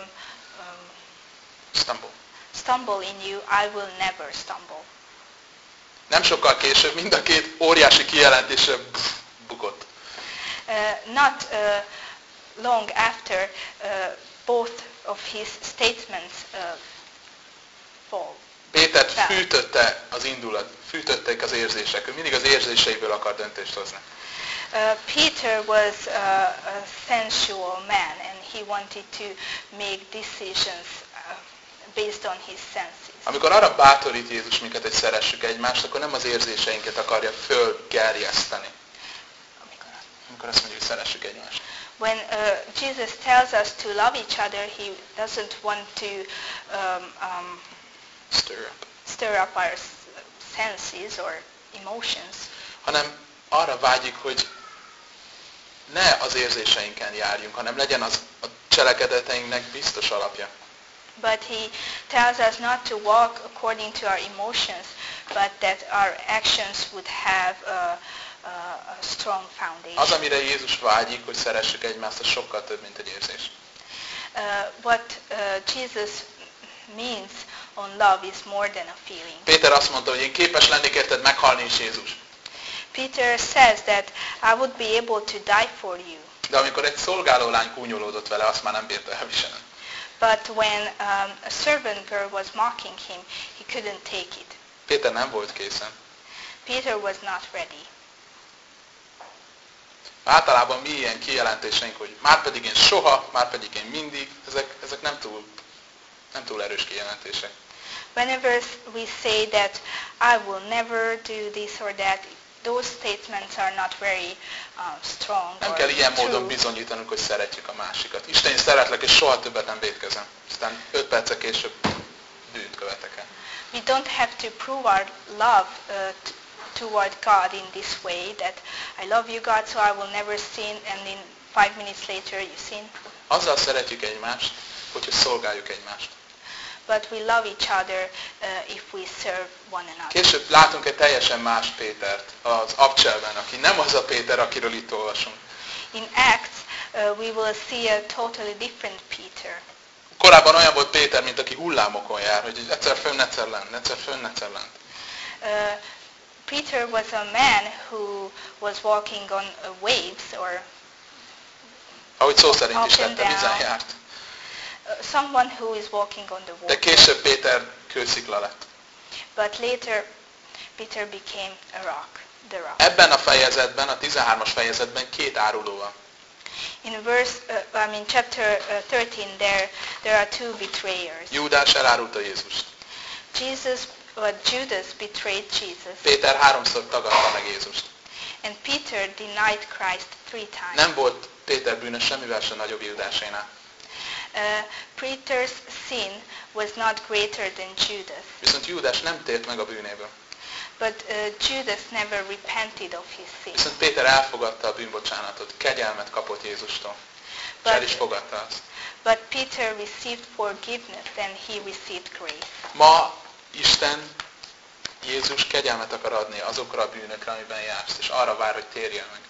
stumble in you, I will never stumble. Nem sokkal később mind a két óriási kijelentésre bukott. Not long after, both of his statements fall. Pétert fűtötte az indulat, fűtöttek az érzések. Ő mindig az érzéseiből akar döntést hozni. Peter was a sensual man and he wanted to make decisions based on his senses. Amikor arra bátorít Jézus minket, hogy szeressük egymást, akkor nem az érzéseinket akarja fölgerjeszteni. Amikor azt mondjuk, hogy szeressük egymást. When Jesus tells us to love each other, he doesn't want to stir up our senses or emotions. Hanem arra vágyik, hogy ne az érzéseinken járjunk, hanem legyen az a cselekedeteinknek biztos alapja. But he tells us not to walk according to our emotions, but that our actions would have a strong foundation. Az, amire Jézus vágyik, hogy szeressük egymást, az sokkal több, mint egy érzés. What Jesus means on love is more than a feeling. Péter azt mondta, hogy én képes lennék érted meghalni is Jézus. Peter says that I would be able to die for you. De amikor egy szolgálólány kúnyolódott vele, azt már nem bírta elviselni. But when a servant girl was mocking him, he couldn't take it. Péter nem volt készen. Peter was not ready. Általában mi ilyen kijelentéseink, hogy márpedig én soha, márpedig én mindig, ezek nem túl erős kijelentések. Whenever we say that I will never do this or that, those statements are not very strong Nem or kell ilyen módon true. bizonyítanunk, hogy szeretjük a másikat. Isten, én szeretlek, és soha többet nem vétkezem. Aztán 5 perccel később bűnt követek el. We don't have to prove our love toward God in this way, that I love you, God, so I will never sin, and in 5 minutes later you sin. Azzal szeretjük egymást, hogyha szolgáljuk egymást. But we love each other if we serve one another. Később látunk egy teljesen más Pétert az Abcselben, aki nem az a Péter, akiről itt olvasunk. In Acts, we will see a totally different Peter. Korábban olyan volt Péter, mint aki hullámokon jár, hogy egyszer fönn, egyszer lent, egyszer fönn, egyszer lent. Peter was a man who was walking on waves, or Ahogy szó szerint is Up and tette, vízen down. járt. someone who is walking on the De water. később Péter kőszikla lett. But later, Peter became a rock, the rock. Ebben a fejezetben, a 13-as fejezetben 2 áruló van. In chapter 13, there are 2 betrayers. Júdás elárulta Jézust. Judas betrayed Jesus, Péter 3-szor tagadta meg Jézust. and Peter denied Christ 3 times. Nem volt Péter bűnös semmivel sem nagyobb Judásénál. Peter's sin was not greater than Judas, Viszont Júdás nem tért meg a bűnéből. but Judas never repented of his sin. Viszont Péter elfogadta a bűnbocsánatot, kegyelmet kapott Jézustól. És el is fogadta azt. But Peter received forgiveness and he received grace. Ma Isten, Jézus kegyelmet akar adni azokra a bűnökre, amiben jársz, és arra vár, hogy térjél meg.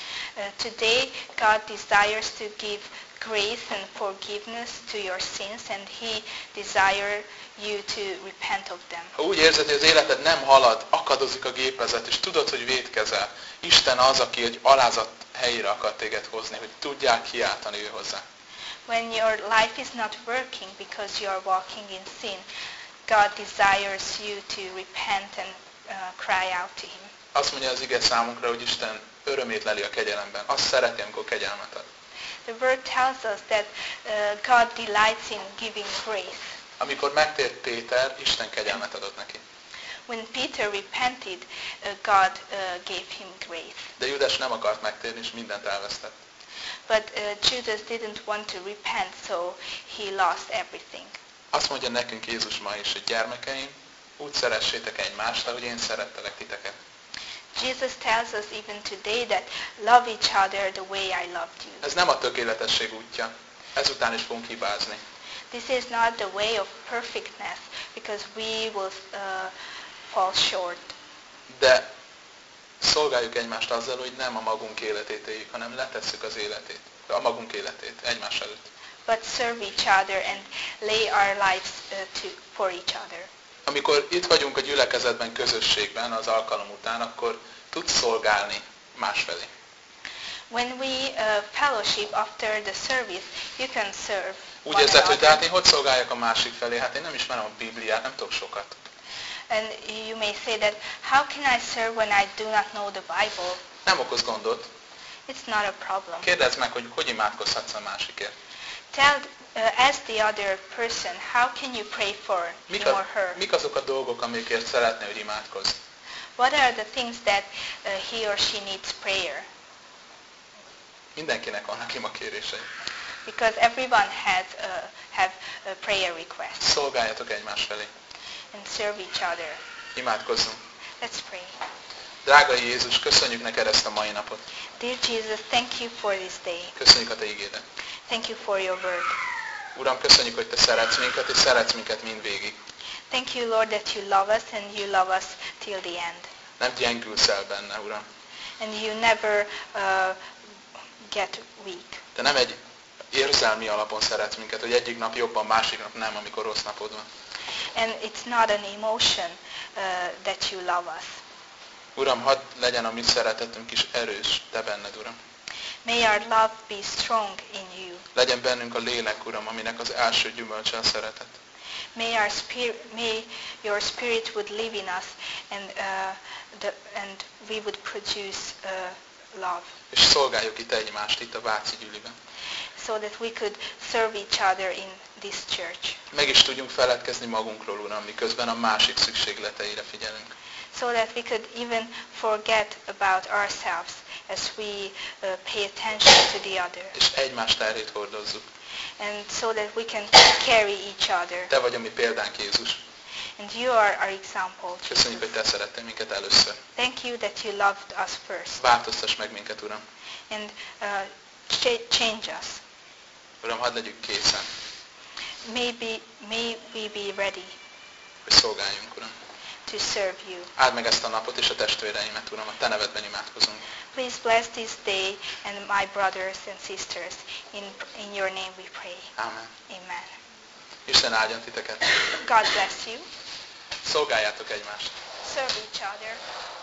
Today, God desires to give grace and forgiveness to your sins, and He desires you to repent of them. Ha úgy érzed, hogy az életed nem halad, akadozik a gépezet, és tudod, hogy vétkezel, Isten az, aki egy alázat helyére akar téged hozni, hogy tudják kiáltani ő hozzá. When your life is not working because you are walking in sin, God desires you to repent and cry out to Him. Azt mondja az ige számunkra, hogy Isten örömét leli a kegyelemben. Azt szereti, amikor kegyelmet ad. The word tells us that God delights in giving grace. Amikor megtért Péter, Isten kegyelmet adott neki. When Peter repented, God gave him grace. De Júdás nem akart megtérni, és mindent elvesztett. But Judas didn't want to repent, so he lost everything. Azt mondja nekünk Jézus ma is, hogy gyermekeim, úgy szeressétek egymást, ahogy én szerettelek titeket. Jesus tells us even today that love each other the way I loved you. Ez nem a tökéletesség útja. Ezután is fogunk hibázni. This is not the way of perfectness, because we will fall short. De szolgáljuk egymást azzal, hogy nem a magunk életét éljük, hanem letesszük az életét, a magunk életét egymás előtt. But serve each other and lay our lives for each other. Amikor itt vagyunk a gyülekezetben, közösségben az alkalom után, akkor tudsz szolgálni másfelé. When we fellowship after the service, you can serve Úgy one érzed, hogy de hát another. én hogy szolgáljak a másik felé? Hát én nem ismerem a Bibliát, nem tudok sokat. And you may say that, how can I serve when I do not know the Bible? Nem okoz gondot. It's not a problem. Kérdezd meg, hogy imádkozhatsz a másikért. Ask the other person, how can you pray for him or her? Mik azok a dolgok, amikért szeretné, hogy imádkozz? What are the things that he or she needs prayer? Mindenkinek vannak imakérései. Because everyone have a prayer request. Szolgáljatok egymás felé. And serve each other. Imádkozzunk. Let's pray. Drága Jézus, köszönjük neked ezt a mai napot. Dear Jesus, thank you for this day. Köszönjük a te igédet. Thank you for your word. Uram, köszönjük, hogy te szeretsz minket, és szeretsz minket mindvégig. Thank you, Lord, that you love us and you love us till the end. Nem gyengülsz el benne, Uram. And you never get weak. Te nem egy érzelmi alapon szeretsz minket, hogy egyik nap jobban, másik nap nem, amikor rossz napod van. And it's not an emotion that you love us. Uram, hadd legyen a mi szeretetünk is erős, te benned, Uram. May our love be strong in you. Legyen bennünk a lélek, Uram, aminek az első gyümölcse a szeretet. May your spirit would live in us, and we would produce love. És szolgáljuk itt egymást itt a Váci gyüliben. So that we could serve each other in this church. Meg is tudjunk feledkezni magunkról, Uram, miközben a másik szükségleteire figyelünk. So that we could even forget about ourselves as we pay attention to the other. És egymás terhét hordozzuk. And so that we can carry each other. Te vagy a mi példánk, Jézus. And you are our example. Köszönjük, hogy Te szerettél minket először. Thank you that you loved us first. Változtass meg minket, Uram. And change us. Uram, hadd legyünk készen, May we be ready hogy szolgáljunk, Uram. to serve you. Áld meg ezt a napot és a testvéreimet, Uram, a Te nevedben imádkozunk. Please bless this day and my brothers and sisters. In your name we pray. Amen. Amen. Isten áldjon titeket. God bless you. Szolgáljátok egymást. Serve each other.